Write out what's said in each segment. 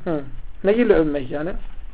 Ne ile övmek yani?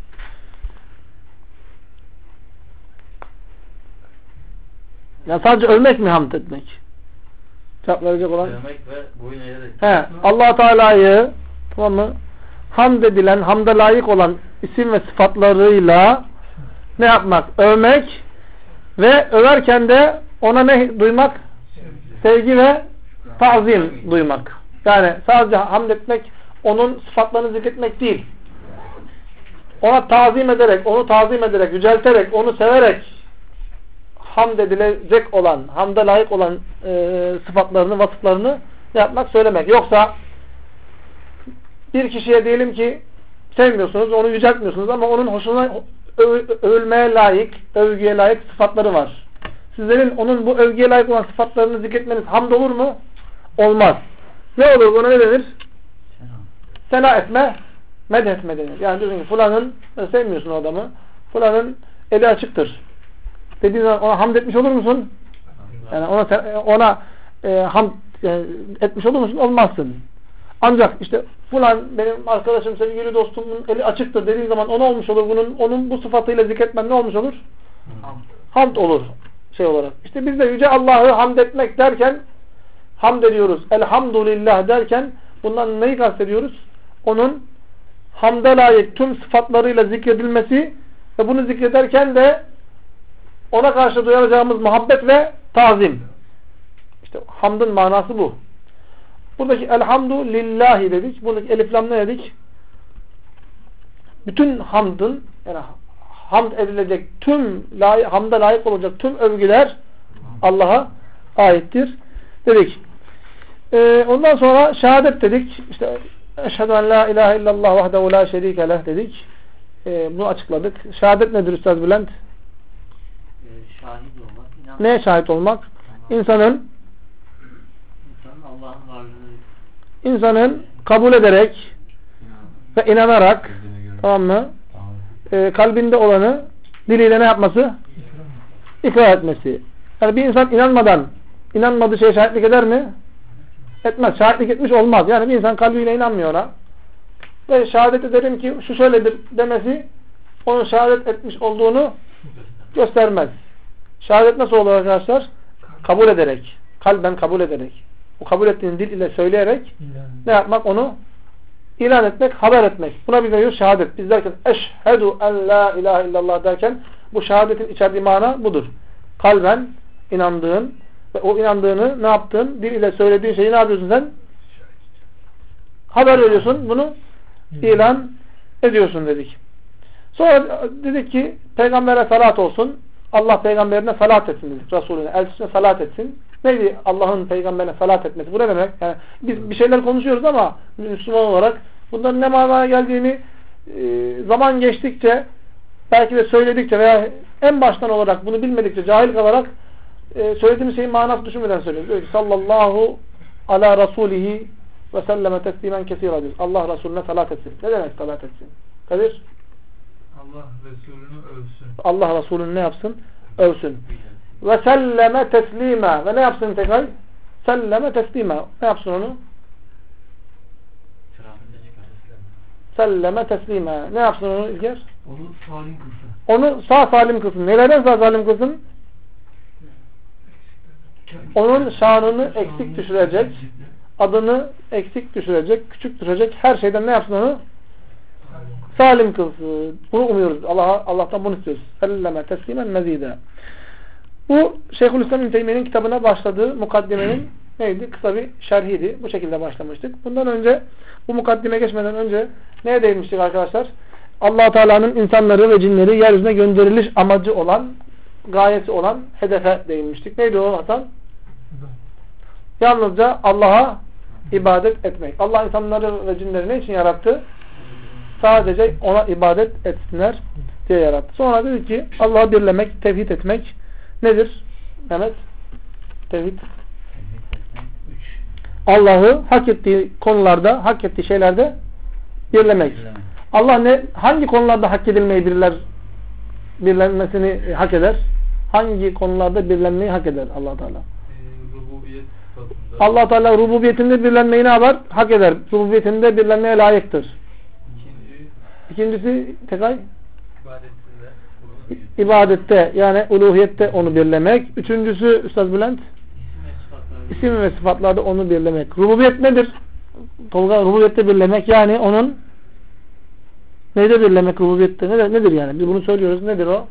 Yani sadece övmek mi hamd etmek? Cevap verecek olan. Övmek ve boyun eğerek. Allah Teala'yı, tamam mı? Hamd edilen, hamda layık olan isim ve sıfatlarıyla ne yapmak? Övmek ve överken de ona ne duymak? Sevgi ve tazim duymak. Yani sadece hamd etmek, onun sıfatlarını zikretmek değil. Ona tazim ederek, onu tazim ederek, yücelterek, onu severek hamd edilecek olan, hamda layık olan sıfatlarını, vasıflarını yapmak, söylemek. Yoksa bir kişiye diyelim ki sevmiyorsunuz, onu yüceltmiyorsunuz ama onun hoşuna övülmeye layık, övgüye layık sıfatları var. Sizlerin onun bu övgüye layık olan sıfatlarını zikretmeniz hamd olur mu? Olmaz. Ne olur? Buna ne denir? Sena etme, medhetme denir. Yani diyorsun ki Fulan'ın, sevmiyorsun o adamı, Fulan'ın eli açıktır dediğin zaman ona hamd etmiş olur musun? Yani ona hamd etmiş olur musun? Olmazsın. Ancak işte Fulan benim arkadaşım, sevgili dostumun eli açıktır dediğin zaman ona olmuş olur. Onun bu sıfatıyla zikretmen ne olmuş olur? Hamd olur şey olarak. İşte biz de Yüce Allah'ı hamd etmek derken hamd ediyoruz. Elhamdülillah derken bundan neyi kastediyoruz? Onun hamda layık tüm sıfatlarıyla zikredilmesi ve bunu zikrederken de ona karşı duyacağımız muhabbet ve tazim. İşte hamdın manası bu. Buradaki elhamdülillahi dedik. Buradaki elif lam ne dedik? Bütün hamdın, yani hamd edilecek tüm hamda layık olacak tüm övgüler Allah'a aittir dedik. Ondan sonra şehadet dedik. İşte eşhedü en la ilahe illallah vahdehu la şerike leh dedik. Bunu açıkladık. Şehadet nedir Üstad Bülent? Şahit olmak. Neye şahit olmak? İnsanın Allah'ın varlığını kabul ederek ve inanarak, tamam mı? Kalbinde olanı diliyle ne yapması? İkrar etmesi. Yani bir insan inanmadığı şeye şahitlik eder mi? Etmez. Şahitlik etmiş olmaz. Yani bir insan kalbiyle inanmıyor ona. Ve şehadet ederim ki şu şöyledir demesi onun şehadet etmiş olduğunu göstermez. Şehadet nasıl olur arkadaşlar? Kabul ederek. Kalben kabul ederek. O kabul ettiğini dil ile söyleyerek ne yapmak? Onu ilan etmek, haber etmek. Buna biz diyoruz şehadet. Biz derken eşhedü en la ilahe illallah derken bu şehadetin içerdiği mana budur. Kalben inandığın ve o inandığını ne yaptın? Dil ile söylediğin şeyi ne yapıyorsun sen? Haber veriyorsun. Bunu ilan ediyorsun dedik. Sonra dedik ki peygambere salat olsun. Allah peygamberine salat etsin dedik. Resulüne, elçisine salat etsin. Neydi Allah'ın peygamberine salat etmesi? Bu ne demek? Yani biz bir şeyler konuşuyoruz ama Müslüman olarak bunların ne manaya geldiğini zaman geçtikçe belki de söyledikçe veya en baştan olarak bunu bilmedikçe cahil kalarak söylediğimiz şeyin manası düşünmeden söylüyoruz. Diyor ki sallallahu ala rasulihi ve selleme teslimen kesira diyor. Allah Resulüne salat etsin. Ne demek salat etsin? Kadir? Allah Resulünü övsün. Allah Resulünü ne yapsın? Övsün. Ve selleme teslime. Ve ne yapsın tekrar? Selleme teslime. Ne yapsın onu? Selleme teslime. Ne yapsın onu İlker? Onu salim kılsın. Onu sağ salim kılsın. Nelerden sağ salim kılsın? Onun şanını eksik düşürecek, adını eksik düşürecek, küçük düşürecek her şeyden ne yapsın onu? Salim kılsın. Bunu umuyoruz. Allah'tan bunu istiyoruz. Selleme teslimen mezide. Bu Şeyhülislam İbn Teymiye'nin kitabına başladığı mukaddimenin neydi? Kısa bir şerhiydi. Bu şekilde başlamıştık. Bundan önce, bu mukaddime geçmeden önce neye değinmiştik arkadaşlar? Allah Teala'nın insanları ve cinleri yeryüzüne gönderiliş amacı olan, gayesi olan hedefe değinmiştik. Neydi o Hasan? Yalnızca Allah'a ibadet etmek. Allah insanları ve cinleri ne için yarattı? Sadece ona ibadet etsinler diye yarattı. Sonra dedi ki Allah'ı birlemek, tevhid etmek nedir? Mehmet? Tevhid. Allah'ı hak ettiği konularda, hak ettiği şeylerde birlemek. Allah hangi konularda hak edilmeyi birlenmesini hak eder? Hangi konularda birlenmeyi hak eder Allah Teala? Rububiyet sıfatında. Allah Teala rububiyetinde birlenmeyi ne yapar? Hak eder. Rububiyetinde birlenmeye layıktır. İkincisi tekrar ibadetinde. ibadette yani uluhiyette onu birlemek. Üçüncüsü Üstad Bülent isim ve sıfatlarda onu birlemek. Rububiyet nedir? Tolga, rububiyette birlemek yani onun neyde birlemek rububiyette? Nedir yani? Biz bunu söylüyoruz. Nedir o?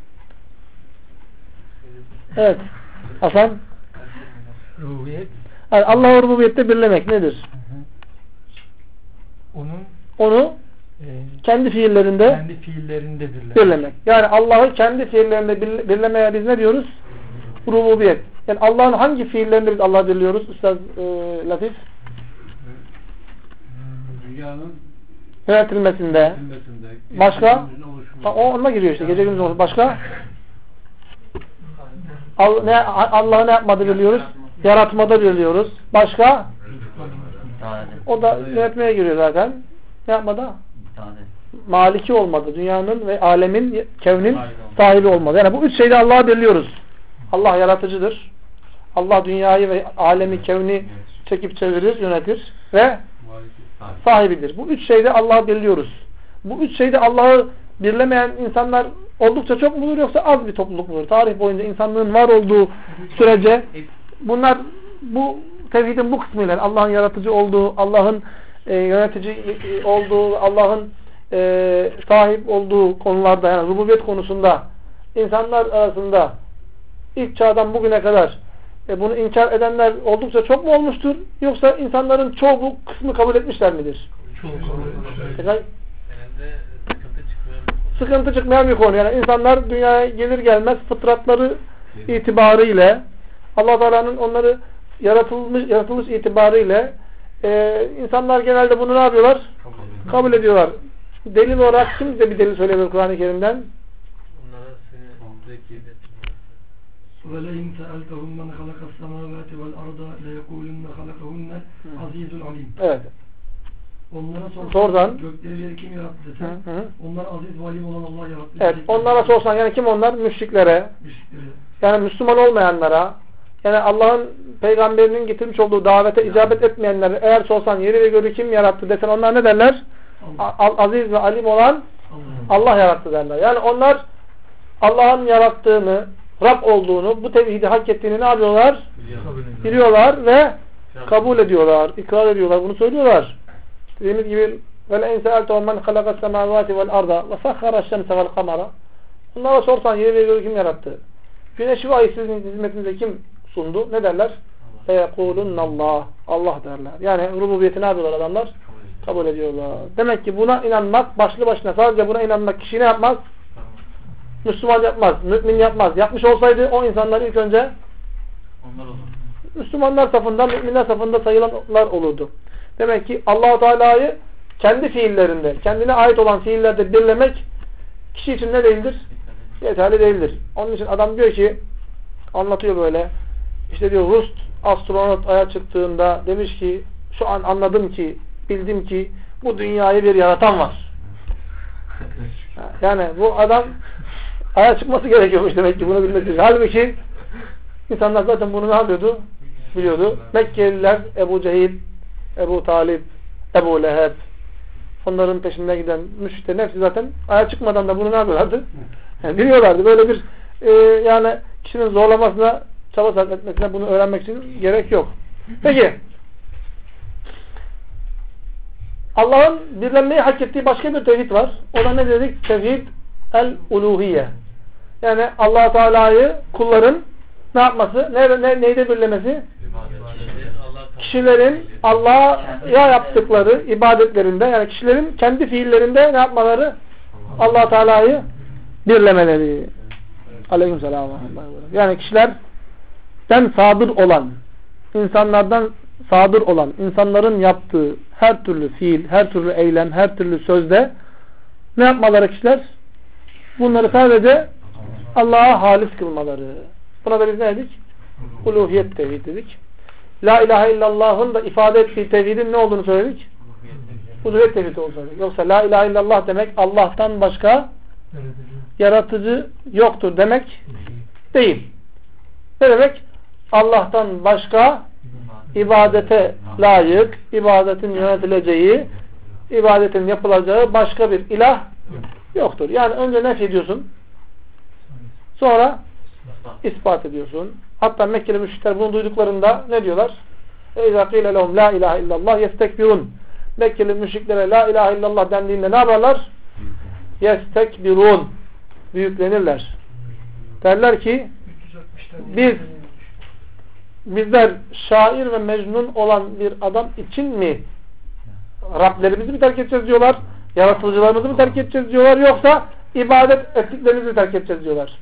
Evet. Hasan? Rububiyet. Yani Allah'ı rububiyette birlemek nedir? Onu kendi fiillerinde birlemek. Yani Allah'ı kendi fiillerinde birlemeye biz ne diyoruz? Rububiyet. Yani Allah'ın hangi fiillerinde biz Allah'ı birliyoruz? Üstad Latif? Dünyanın yönetilmesinde. Başka? Onunla giriyor işte. Gece gündüz olsun. Başka? Allah'ı ne yapmadı biliyoruz? Yaratmada biliyoruz. Başka? O da yönetmeye giriyor zaten. Ne yapmadı? Maliki olmadı. Dünyanın ve alemin, kevnin sahibi olmadı. Yani bu üç şeyde Allah'ı birliyoruz. Allah yaratıcıdır. Allah dünyayı ve alemi, kevni çekip çevirir, yönetir ve sahibidir. Bu üç şeyde Allah'ı birliyoruz. Bu üç şeyde Allah'ı birlemeyen insanlar oldukça çok mudur yoksa az bir topluluk mudur? Tarih boyunca insanlığın var olduğu sürece bunlar bu tevhidin bu kısmıyla Allah'ın yaratıcı olduğu, Allah'ın yönetici olduğu, Allah'ın sahip olduğu konularda yani rububiyet konusunda insanlar arasında ilk çağdan bugüne kadar bunu inkar edenler oldukça çok mu olmuştur? Yoksa insanların çoğu bu kısmı kabul etmişler midir? Çoğu kabul etmişler. Sıkıntı çıkmayan bir konu. Yani insanlar dünyaya gelir gelmez fıtratları itibariyle Allah Teala'nın onları yaratılış itibariyle insanlar genelde bunu ne yapıyorlar? Kabul ediyorlar. Delil olarak kim de bir delil söyleyebilir Kur'an-ı Kerim'den? Onlara seni zeki وَلَيْنْ سَأَلْتَهُمْ مَنْ خَلَقَ السَّمَاوَاتِ وَالْأَرْضَ لَيَقُولُنَّ خَلَقَهُنَّ الْعَزِيزُ الْعَلِيمُ. Evet. Onlara sorsan gökleri yeri kim yarattı desen, onlar aziz ve alim olan Allah yarattı. Evet. Onlara sorsan yani kim onlar? Müşriklere. Yani Müslüman olmayanlara, yani Allah'ın peygamberinin getirmiş olduğu davete icabet etmeyenlere eğer sorsan yeri ve göğü kim yarattı desen onlar ne derler? Aziz ve alim olan Allah yarattı derler. Yani onlar Allah'ın yarattığını, Rab olduğunu, bu tevhidi hak ettiğini ne yapıyorlar? Biliyorlar ve kabul ediyorlar, ikrar ediyorlar, bunu söylüyorlar. Dediğimiz gibi وَلَاِنْ سَأَلْتَهُمْ مَنْ خَلَقَ السَّمَاوَاتِ وَالْأَرْضَ وَسَخَّرَ الشَّمْسَ وَالْقَمَرَ Onlara sorsan yeri ve göğü kim yarattı? Güneşi ve ayı sizin hizmetinize kim sundu? Ne derler? فَيَقُولُنَّ اللّٰهِ Allah derler. Yani rububiyeti ne yapıyorlar adamlar? Kabul ediyorlar. Demek ki buna inanmak başlı başına sadece buna inanmak kişi ne yapmaz? Müslüman yapmaz. Mümin yapmaz. Yapmış olsaydı o insanlar ilk önce Müslümanlar safında, müminler safında sayılanlar olurdu. Demek ki Allah-u Teala'yı kendi fiillerinde, kendine ait olan fiillerde birlemek kişi için ne değildir? Yeterli değildir. Onun için adam diyor ki, anlatıyor böyle, işte diyor Rus astronot aya çıktığında demiş ki, şu an anladım ki, bildim ki bu dünyayı bir yaratan var. Yani bu adam aya çıkması gerekiyormuş demek ki bunu bilmek için. Halbuki insanlar zaten bunu ne yapıyordu? Biliyordu. Mekkeliler Ebu Cehil, Ebu Talib, Ebu Leheb onların peşinden giden müşriklerin hepsi zaten aya çıkmadan da bunu ne yapıyorlardı? Yani biliyorlardı. Böyle bir yani kişinin zorlamasına, çaba sarf etmesine bunu öğrenmek için gerek yok. Peki Allah'ın birlenmeyi hak ettiği başka bir tevhid var. O da ne dedik? Tevhid el-uluhiyye. Yani Allah Teala'yı kulların ne yapması? Neyde birlemesi? Kişilerin Allah'a yaptıkları ibadetlerinde yani kişilerin kendi fiillerinde ne yapmaları? Allah Teala'yı birlemeleri. Aleykümselam. Yani kişilerden sadır olan, insanlardan sadır olan, insanların yaptığı her türlü fiil, her türlü eylem, her türlü sözde ne yapmaları kişiler? Bunları sadece Allah'a halis kılmaları. Buna da biz ne dedik? Uluhiyet tevhid dedik. La ilahe illallah'ın da ifade ettiği tevhidin ne olduğunu söyledik? Uluhiyet tevhidi olduğunu söyledik. Yoksa la ilahe illallah demek Allah'tan başka yaratıcı yoktur demek değil. Ne demek? Allah'tan başka ibadete layık, ibadetin yönetileceği ibadetin yapılacağı başka bir ilah yoktur. Yani önce nef ediyorsun. Sonra ispat ediyorsun. Hatta Mekkeli müşrikler bunu duyduklarında ne diyorlar? اِذَا قِيلَ لَهُمْ لَا اِلَٰهَ اِلَّا اللّٰهِ يَسْتَكْبِرُونَ Mekkeli müşriklere la ilahe illallah dendiğinde ne yaparlar? يَسْتَكْبِرُونَ Büyüklenirler. Derler ki bizler şair ve mecnun olan bir adam için mi Rablerimizi mi terk edeceğiz diyorlar? Yaratıcılarımızı mı terk edeceğiz diyorlar? Yoksa ibadet ettiklerimizi mi terk edeceğiz diyorlar?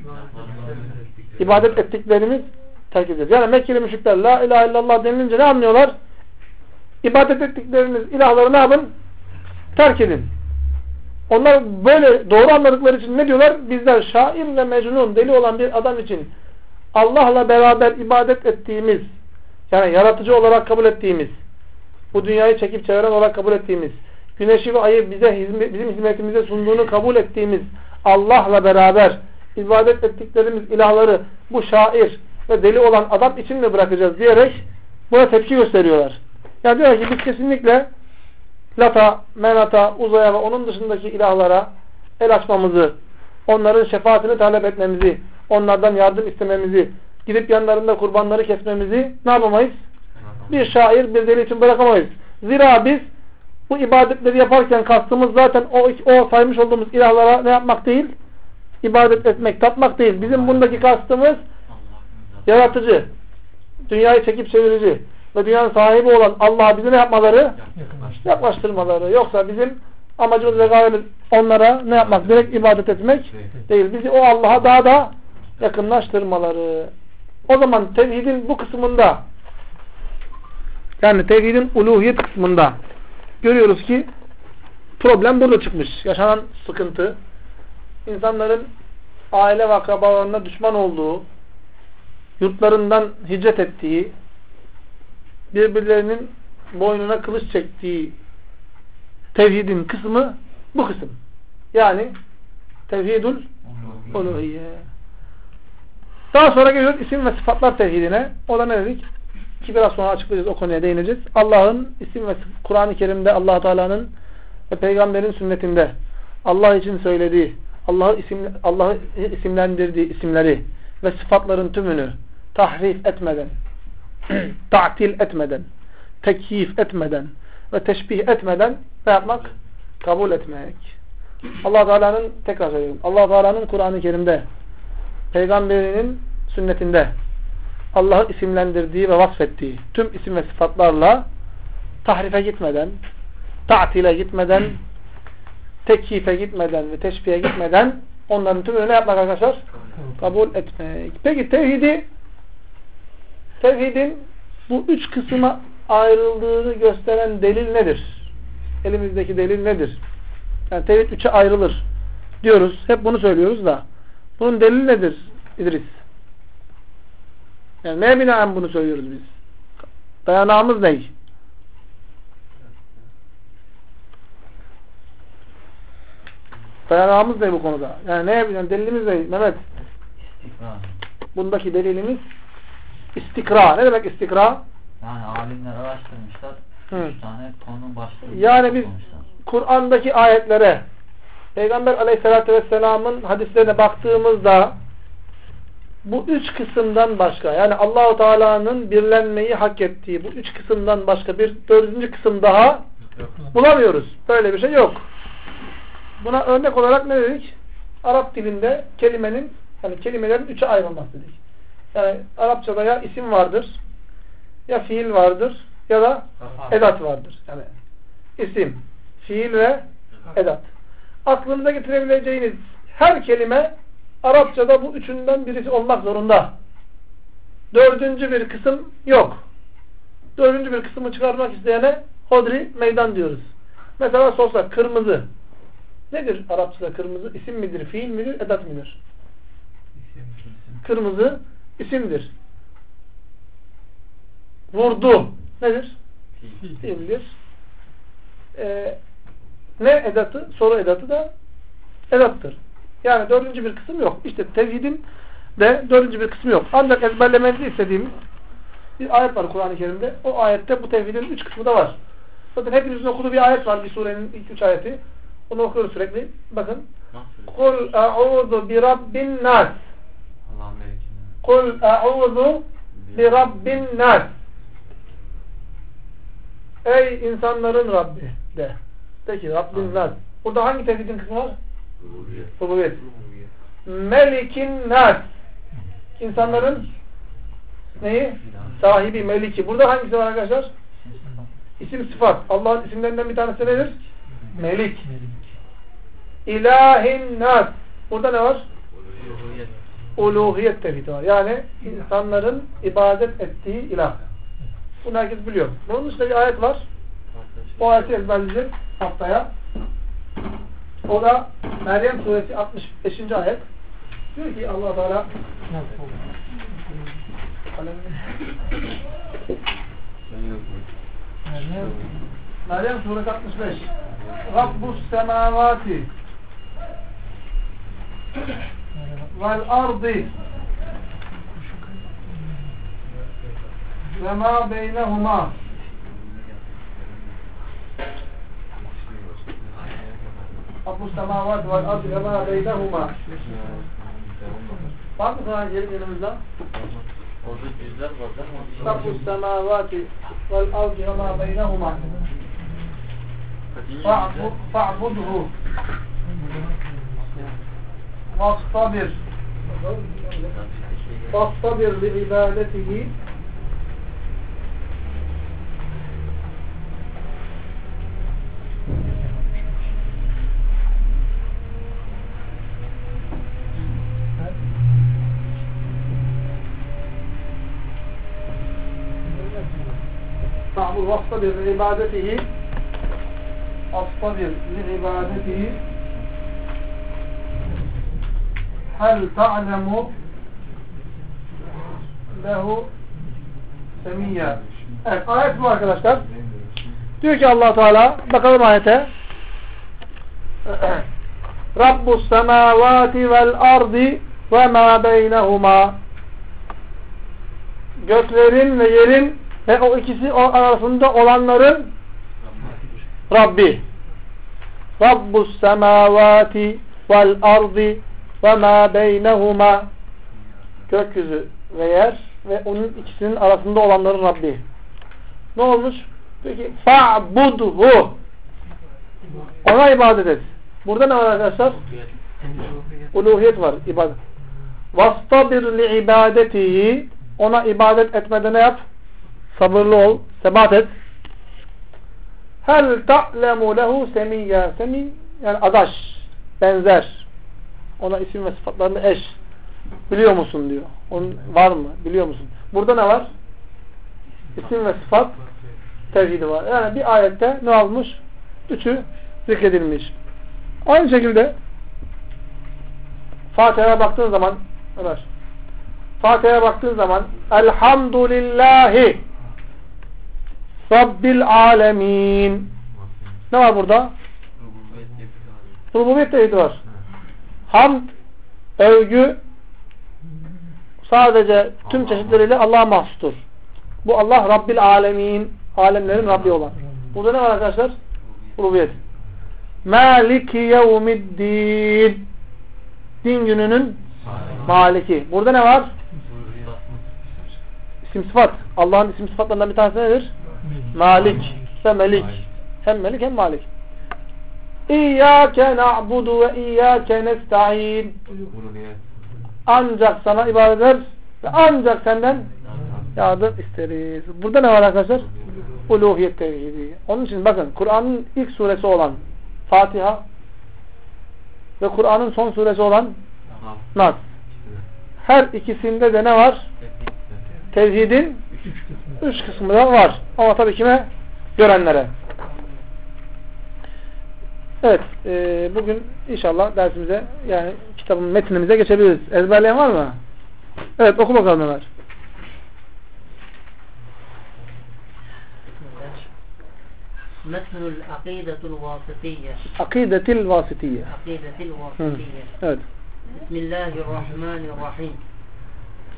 İbadet ettiklerimiz terk edeceğiz. Yani Mekkeli müşrikler la ilahe illallah denilince ne anlıyorlar? İbadet ettikleriniz ilahları ne yapın? Terk edin. Onlar böyle doğru anladıkları için ne diyorlar? Bizler şair ve mecnun, deli olan bir adam için Allah'la beraber ibadet ettiğimiz, yani yaratıcı olarak kabul ettiğimiz, bu dünyayı çekip çeviren olarak kabul ettiğimiz, güneşi ve ayı bizim hizmetimize sunduğunu kabul ettiğimiz Allah'la beraber ibadet ettiklerimiz ilahları bu şair ve deli olan adam için mi bırakacağız diyerek buna tepki gösteriyorlar. Yani diyor ki biz kesinlikle Lata, Menata, Uzay'a ve onun dışındaki ilahlara el açmamızı, onların şefaatini talep etmemizi, onlardan yardım istememizi, gidip yanlarında kurbanları kesmemizi ne yapamayız? Bir şair, bir deli için bırakamayız. Zira biz bu ibadetleri yaparken kastımız zaten o saymış olduğumuz ilahlara ne yapmak değil? İbadet etmek, tapmak değil. Bizim bundaki kastımız yaratıcı, dünyayı çekip çevirici ve dünyanın sahibi olan Allah'a bizi ne yapmaları? Yaklaştırmaları. Yoksa bizim amacımız ve gayemiz onlara ne yapmak? Direkt ibadet etmek değil. Bizi o Allah'a daha da yakınlaştırmaları. O zaman tevhidin bu kısmında, yani tevhidin uluhiyet kısmında görüyoruz ki problem burada çıkmış. Yaşanan sıkıntı, insanların aile ve akrabalarına düşman olduğu, yurtlarından hicret ettiği, birbirlerinin boynuna kılıç çektiği tevhidin kısmı bu kısım. Yani tevhidul uluhiyye. Daha sonra geliyoruz isim ve sıfatlar tevhidine. O da ne dedik? Ki biraz sonra açıklayacağız, o konuya değineceğiz. Allah'ın isim ve Kur'an-ı Kerim'de Allah Teala'nın ve Peygamberin sünnetinde Allah için söylediği, Allah'ı isimlendirdiği isimleri ve sıfatların tümünü tahrif etmeden, ta'til etmeden, tekyif etmeden ve teşbih etmeden ne yapmak? Kabul etmek. Allah Teala'nın, tekrar söylüyorum, Allah Teala'nın Kur'an-ı Kerim'de, Peygamberinin sünnetinde Allah'ı isimlendirdiği ve vasfettiği tüm isim ve sıfatlarla tahrife gitmeden, ta'tile gitmeden, tekyife gitmeden ve teşbihe gitmeden onların tümünü ne yapmak arkadaşlar? Kabul etmek. Peki tevhidin bu üç kısma ayrıldığını gösteren delil nedir? Elimizdeki delil nedir? Yani tevhid üçe ayrılır diyoruz. Hep bunu söylüyoruz da. Bunun delili nedir İdris? Yani neye binaen bunu söylüyoruz biz? Dayanağımız ne? Dayanağımız ne bu konuda? Yani neye binaen? Delilimiz ne? Mehmet? İstikra. Bundaki delilimiz istikra. Ne demek istikra? Yani alimler araştırmışlar. 3 tane konu başlığı. Yani biz Kur'an'daki ayetlere, Peygamber Aleyhisselatü Vesselam'ın hadislerine baktığımızda bu üç kısımdan başka, yani Allah-u Teala'nın birlenmeyi hak ettiği bu üç kısımdan başka bir dördüncü kısım daha bulamıyoruz. Böyle bir şey yok. Buna örnek olarak ne dedik? Arap dilinde kelimenin, yani kelimelerin üçe ayrılması dedik. Yani Arapçada ya isim vardır, ya fiil vardır, ya da edat vardır. Yani isim, fiil ve edat. Aklınıza getirebileceğiniz her kelime Arapçada bu üçünden birisi olmak zorunda. Dördüncü bir kısım yok. Dördüncü bir kısmı çıkarmak isteyene hodri meydan diyoruz. Mesela sorsak kırmızı. Nedir Arapçada kırmızı? İsim midir, fiil midir, edat midir? Kırmızı isimdir. Vurdu. Nedir? Fiildir. Ne edatı? Soru edatı da edattır. Yani dördüncü bir kısım yok. İşte tevhidin de dördüncü bir kısmı yok. Ancak ezberlemenizi istediğimiz bir ayet var Kur'an-ı Kerim'de. O ayette bu tevhidin üç kısmı da var. Zaten hepinizin okuduğu bir ayet var. Bir surenin ilk 3 ayeti. Onu okuyoruz sürekli. Bakın. Kul a'udhu bi rabbin nas. Kul a'udhu bi rabbin nas. Ey insanların Rabbi de. De ki Rabbin nas. Burada hangi tevhidin kısmı var? Rububiyet. Melikin nas. İnsanların neyi? Sahibi, meliki. Burada hangisi var arkadaşlar? İsim sıfat. Allah'ın isimlerinden bir tanesi nedir? Melik. İlahin nas. Burada ne var? Uluhiyet tevhidi var. Yani insanların ibadet ettiği ilah. Bunu herkes biliyor. Bunun dışında bir ayet var. O ayeti ezberleyeceğiz haftaya. O da Meryem suresi 65. ayet. Diyor ki Allah Teala Meryem suresi 65. Rabbus semavati vel ardi ve ma beynehuma Rabbus semavati vel ardi ve ma beynehuma. Var mı Kur'an-ı Kerim yanımızda? Orada cüzler var değil mi? Rabbus semavati vel ardi ve ma beynehuma fa'budhu vastabir li ibadetihi vastabir li ibadetihi vastabir li ibadetihi hel ta'lemu lehu semiyya. Evet, ayet bu arkadaşlar. Diyor ki Allah Teala, bakalım ayete. Rabbus semavati vel ardi ve ma beynehuma. Göklerin ve yerin ve o ikisi arasında olanların Rabbi. Rabbus semavati vel ardi ve ma beynehuma. Gökyüzü ve yer ve onun ikisinin arasında olanların Rabbi. Ne olmuş? Peki fa'budhu. Ona ibadet et. Burada ne var arkadaşlar? Uluhiyet var. İbadet. Vastabir li ibadetihi. Ona ibadet etmede ne yap? Sabırlı ol. Sebat et. Hel ta'lemu lehu semiyya. Semi yani adaş. Benzer. Ona isim ve sıfatlarını eş. Biliyor musun diyor. Onun var mı? Biliyor musun? Burada ne var? İsim ve sıfat tevhidi var. Yani bir ayette ne olmuş? Üçü zikredilmiş. Aynı şekilde Fatiha'ya baktığın zaman Ömer Fatiha'ya baktığın zaman Elhamdülillahi Rabbil alemin. Ne var burada? Rububiyet tevhidi var. Hamd, övgü sadece tüm çeşitleriyle Allah'a mahsustur. Bu Allah Rabbil alemin. Alemlerin Rabbi olan. Burada ne var arkadaşlar? Rububiyet. Maliki yevmiddin. Din gününün maliki. Burada ne var? İsim sıfat. Allah'ın isim sıfatlarından bir tanesi nedir? Malik ve melik. Hem melik hem malik. İyyâke na'budu ve iyyâke nesta'in. Ancak sana ibadet eder ve ancak senden yardım isteriz. Burada ne var arkadaşlar? Uluhiyet tevhidi. Onun için bakın Kur'an'ın ilk suresi olan Fatiha ve Kur'an'ın son suresi olan Nas. Her ikisinde de ne var? Tevhidin 3 kısmı da var. Ama tabii kime? Görenlere. Evet. Bugün inşallah dersimize yani kitabın metnimize geçebiliriz. Ezberleyen var mı? Evet, oku bakalım Ömer. Metnul akidetul vasitiyye. Akidetil vasitiyye. Akidetil vasitiyye. Evet. Bismillahirrahmanirrahim.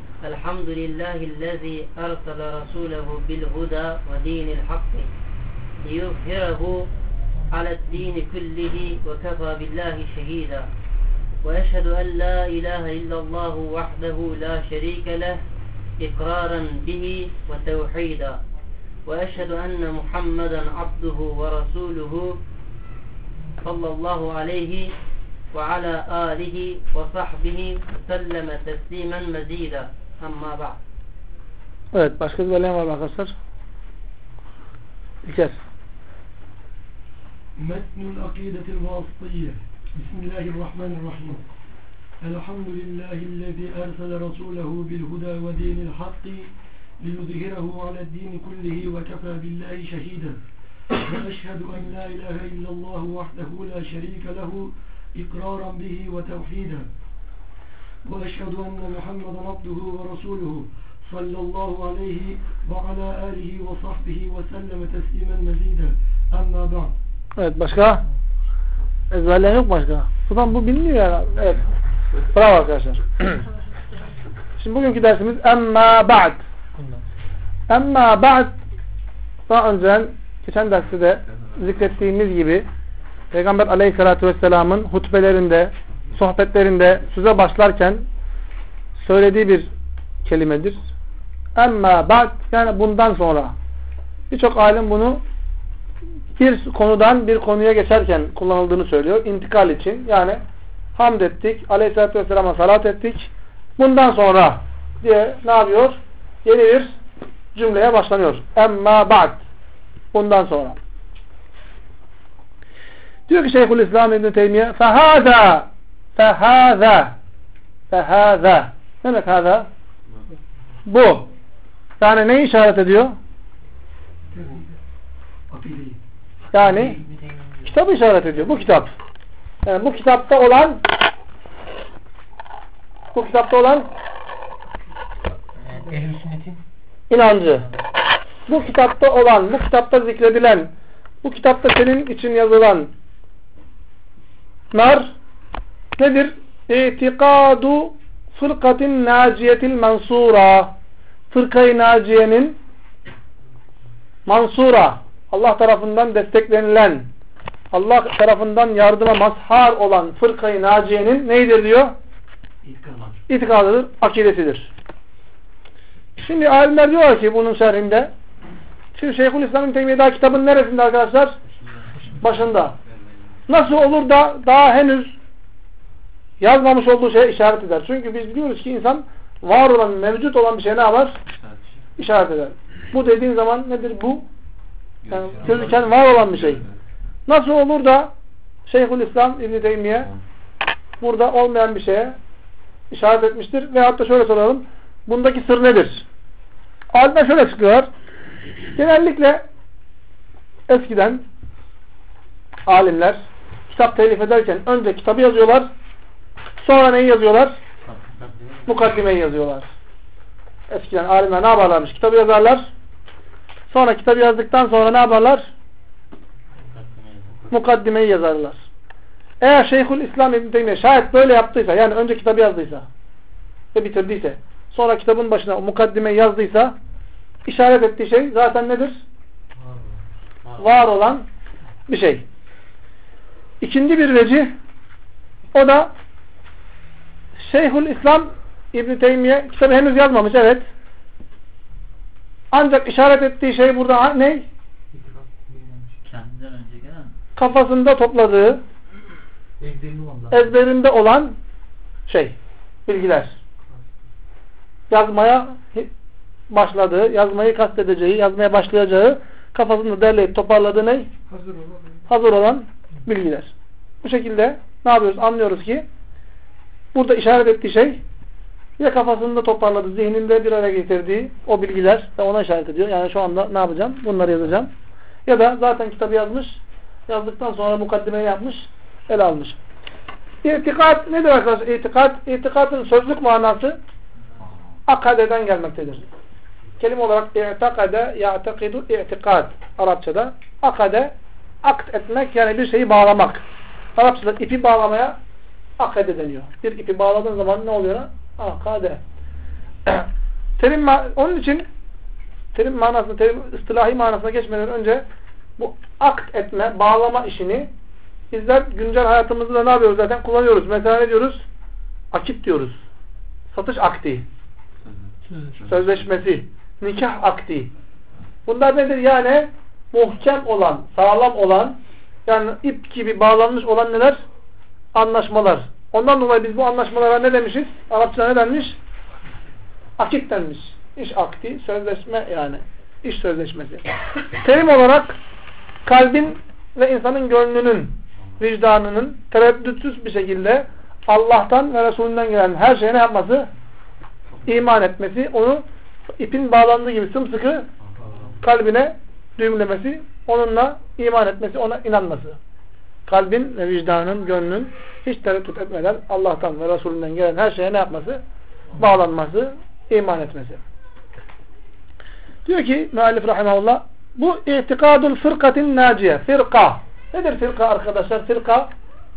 Elhamdülillahillezî ersele rasûlehu bil huda ve dinil hakkı ليظهره على الدين كله وكفى بالله شهيدا وأشهد أن لا إله إلا الله وحده لا شريك له إقرارا به وتوحيدا وأشهد أن محمدا عبده ورسوله صلى الله عليه وعلى آله وصحبه وسلم تسليما مزيدا أما بعد. Evet, başka bir bölüm var mı arkadaşlar? İlker. Metnul akidetil vasıtiyye. Bismillahirrahmanirrahim. Elhamdülillahillezî ersele rasûlehu bilhuda ve dinil hakki liyuzhirehu ale'd-dîni kullihi ve kefâ billahi şehîden. Ve eşhedü en la ilahe illallah vahdehu la şerîke lehu ikraran bihi ve tevhîden. Ve eşhedü enne Muhammeden abduhu ve rasûluhu sallallahu aleyhi ve ala alihi ve sahbihi ve selleme teslimen mezîden. Amma ba'd. Evet, başka? Ezberleyen yok başka. Buradan bu biliniyor ya. Evet. Bravo arkadaşlar. Şimdi bugünkü dersimiz Emma Ba'd. Emma Ba'd, daha önceden geçen derste de zikrettiğimiz gibi Peygamber Aleyhisselatü Vesselam'ın hutbelerinde, sohbetlerinde söze başlarken söylediği bir kelimedir. Emma Ba'd, yani bundan sonra. Birçok alim bunu bir konudan bir konuya geçerken kullanıldığını söylüyor. İntikal için. Yani hamd ettik, Aleyhisselatü Vesselam'a salat ettik. Bundan sonra diye ne yapıyor? Yeni bir cümleye başlanıyor. Emma ba'd. Bundan sonra. Diyor ki Şeyhülislam İbn Teymiye fehâzâ ne demek hâzâ? Bu. Yani neyi işaret ediyor? Yani kitabı işaret ediyor. Bu kitap. Yani bu kitapta olan Ehl-i sünnetin inancı. Bu kitapta olan, bu kitapta zikredilen, bu kitapta senin için yazılan nedir? İtikadu fırkatin naciyetil mansura. Fırkayı naciyenin mansura, Allah tarafından desteklenilen, Allah tarafından yardıma mazhar olan fırkayı naciyenin neydir diyor? İtikadıdır, akidesidir. Şimdi alimler diyorlar ki bunun şerhinde, şimdi Şeyhülislam'ın Teymiye daha kitabın neresinde arkadaşlar? Başında. Nasıl olur da daha henüz yazmamış olduğu şeye işaret eder. Çünkü biz biliyoruz ki insan var olan, mevcut olan bir şey ne yapar? İşaret eder. Bu dediğin zaman nedir bu? Yani gözüken var olan bir şey. Nasıl olur da Şeyhülislam İbn Teymiye burada olmayan bir şeye işaret etmiştir? Veyahut da şöyle soralım. Bundaki sır nedir? Alimler şöyle çıkıyorlar. Genellikle eskiden alimler kitap telif ederken önce kitabı yazıyorlar. Sonra neyi yazıyorlar? Mukaddimeyi yazıyorlar. Eskiden alimler ne yaparlarmış? Kitabı yazarlar. Sonra kitabı yazdıktan sonra ne yaparlar? Mukaddimeyi yazarlar. Eğer Şeyhülislam İbn Teymiye şayet böyle yaptıysa, yani önce kitabı yazdıysa ve bitirdiyse, sonra kitabın başına o mukaddimeyi yazdıysa, işaret ettiği şey zaten nedir? Var olan bir şey. İkinci bir vecih, o da Şeyhülislam İbn Teymiye kitabı henüz yazmamış, evet. Ancak işaret ettiği şey burada ne? Kendinden önce gelen Kafasında topladığı, ezberinde olan şey, bilgiler. Yazmaya başladığı, yazmayı kastedeceği, yazmaya başlayacağı, kafasında derleyip toparladığı ne? Hazır olan bilgiler. Bu şekilde ne yapıyoruz? Anlıyoruz ki burada işaret ettiği şey ya kafasında toparladığı, zihninde bir araya getirdiği o bilgiler ve ona işaret ediyor. Yani şu anda ne yapacağım? Bunları yazacağım. Ya da zaten kitabı yazmış, yazdıktan sonra mukaddimeyi yapmış, ele almış. İtikad nedir arkadaşlar? İtikadın sözlük manası akadeden gelmektedir. Kelime olarak i'takade, ya'takidu, i'tikad Arapçada. Akade, akt etmek, yani bir şeyi bağlamak. Arapçada ipi bağlamaya akade deniyor. Bir ipi bağladığın zaman ne oluyor? Akade. Onun için terim manasına, terim istilahi manasına geçmeden önce bu akt etme, bağlama işini bizler güncel hayatımızda da ne yapıyoruz zaten? Kullanıyoruz. Mesela ne diyoruz? Akit diyoruz. Satış akdi. Sözleşmesi. Nikah akdi. Bunlar nedir? Yani muhkem olan, sağlam olan, yani ip gibi bağlanmış olan neler? Anlaşmalar. Ondan dolayı biz bu anlaşmalara ne demişiz? Arapçada ne denmiş? Akit denmiş. İş akdi, sözleşme yani. İş sözleşmesi. Terim olarak kalbin ve insanın gönlünün, vicdanının tereddütsüz bir şekilde Allah'tan ve Resulünden gelen her şeye ne yapması? İman etmesi, onu ipin bağlandığı gibi sımsıkı kalbine düğümlemesi, onunla iman etmesi, ona inanması. Kalbin ve vicdanın, gönlün hiç tereddüt etmeden Allah'tan ve Resulünden gelen her şeye ne yapması? Bağlanması, iman etmesi. Diyor ki müellif rahimahullah, bu itikadul fırkatin naciye. Firka. Nedir firka arkadaşlar? Firka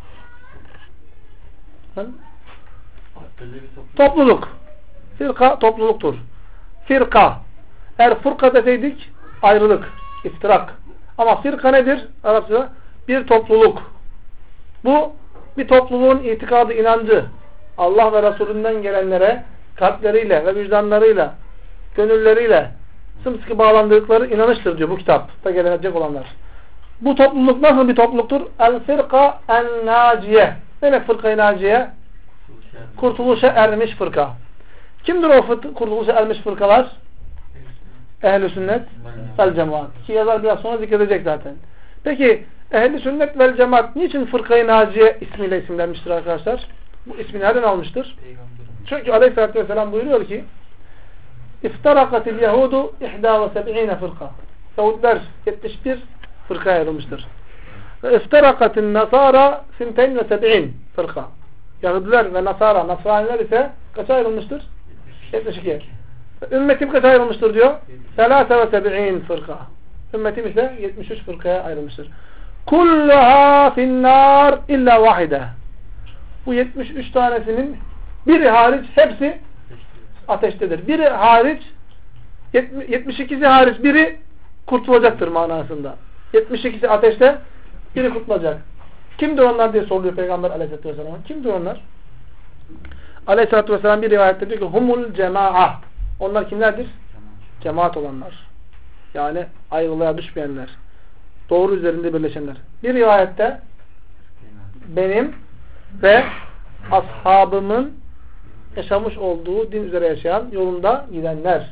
topluluk. Firka topluluktur. Firka. Eğer fırka deseydik ayrılık, iftirak. Ama firka nedir? Arapçada bir topluluk. Bu bir topluluğun itikadı, inancı. Allah ve Resulünden gelenlere kalpleriyle ve vicdanlarıyla, gönülleriyle sımsıkı bağlandıkları inanıştır diyor bu kitapta gelecek olanlar. Bu topluluk nasıl bir topluluktur? El-firka en-naciye. Ne demek fırka-i naciye? Kurtuluşa ermiş fırka. Kimdir o kurtuluşa ermiş fırkalar? Ehl-i sünnet vel cemaat. Ki yazar biraz sonra zikredecek zaten. Peki ehl-i sünnet vel cemaat niçin fırka-i naciye ismiyle isimlenmiştir arkadaşlar? Bu ismi nereden almıştır? Çünkü aleyhissalatü vesselam buyuruyor ki İftarakatil Yahudu 71 fırka. Yahudiler 71 fırkaya ayrılmıştır. Ve iftarakatil Nasara 72 fırka. Yahudiler ve Nasara, Nasraniler ise kaça ayrılmıştır? 72. Ümmetim kaça ayrılmıştır diyor? 73 fırka. Ümmetim ise 73 fırkaya ayrılmıştır. Kulluha finnâr illa vahide. Bu 73 tanesinin biri hariç hepsi ateştedir. Biri hariç 72'si hariç biri kurtulacaktır manasında. 72'si ateşte, biri kurtulacak. Kimdir onlar diye soruluyor Peygamber Aleyhisselatü Vesselam'a. Kimdir onlar? Aleyhisselatü Vesselam bir rivayette diyor ki humul cema'a. Onlar kimlerdir? Cemaat olanlar. Yani ayrılığa düşmeyenler. Doğru üzerinde birleşenler. Bir rivayette benim ve ashabımın yaşamış olduğu din üzere yaşayan, yolunda gidenler.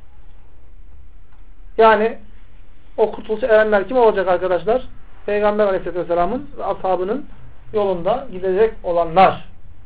Yani o kurtuluşa erenler kim olacak arkadaşlar? Peygamber Aleyhisselatü Vesselam'ın ve ashabının yolunda gidecek olanlar.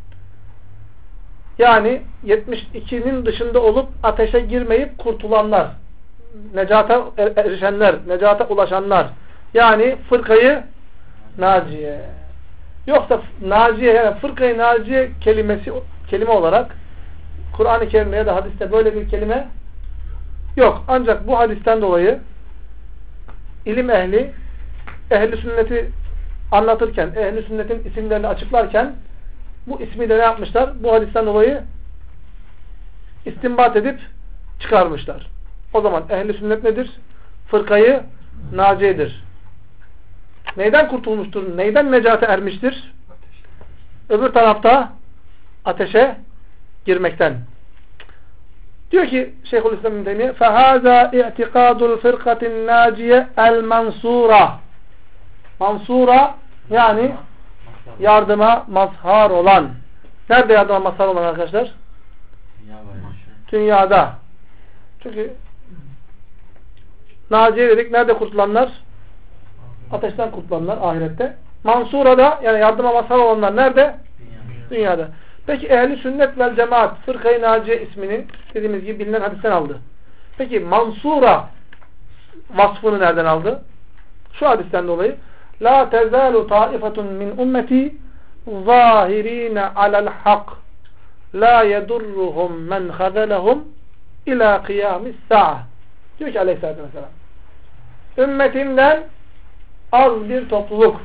Yani 72'nin dışında olup ateşe girmeyip kurtulanlar. Necata erişenler, necata ulaşanlar. Yani fırkayı naciye. Yoksa naciye, yani fırkayı naciye kelime olarak Kur'an-ı Kerim'de ya da hadiste böyle bir kelime yok. Ancak bu hadisten dolayı ilim ehli ehl-i sünneti anlatırken, ehl-i sünnetin isimlerini açıklarken bu ismi de ne yapmışlar? Bu hadisten dolayı istinbat edip çıkarmışlar. O zaman ehl-i sünnet nedir? Fırkayı naciyedir. Neyden kurtulmuştur? Neyden necate ermiştir? Öbür tarafta ateşe girmekten. Diyor ki Şeyhülislam İbn Teymiye فَهَذَا اِعْتِقَادُ الْفِرْقَةِ النَّاجِيَ الْمَنْصُورَ Mansura yani yardıma mazhar olan. Nerede yardıma mazhar olan arkadaşlar? Dünyada. Çünkü naciye dedik. Nerede kurtulanlar? Ateşten kurtulanlar ahirette. Mansura'da yani yardıma mazhar olanlar nerede? Dünyada. Peki ehli sünnet vel cemaat fırkayı naciye ismini dediğimiz gibi bilinen hadisten aldı. Peki Mansura vasfını nereden aldı? Şu hadisten dolayı la tezalu taifetun min ummeti zahirine alel hak la yedurruhum men hazelehum ila kıyamis sa'a. Diyor ki aleyhissalatü vesselam ümmetimden az bir topluluk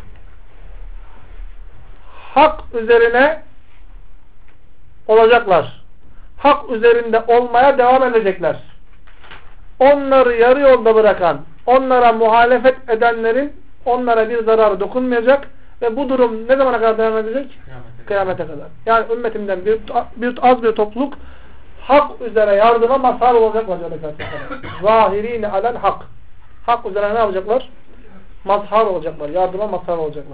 hak üzerine olacaklar. Hak üzerinde olmaya devam edecekler. Onları yarı yolda bırakan, onlara muhalefet edenlerin onlara bir zararı dokunmayacak ve bu durum ne zamana kadar devam edecek? Kıyamete kadar. Yani ümmetimden az bir topluluk hak üzere yardıma mazhar olacaklar. Zahirine alel hak. Hak üzere ne yapacaklar? Mazhar olacaklar. Yardıma mazhar olacaklar.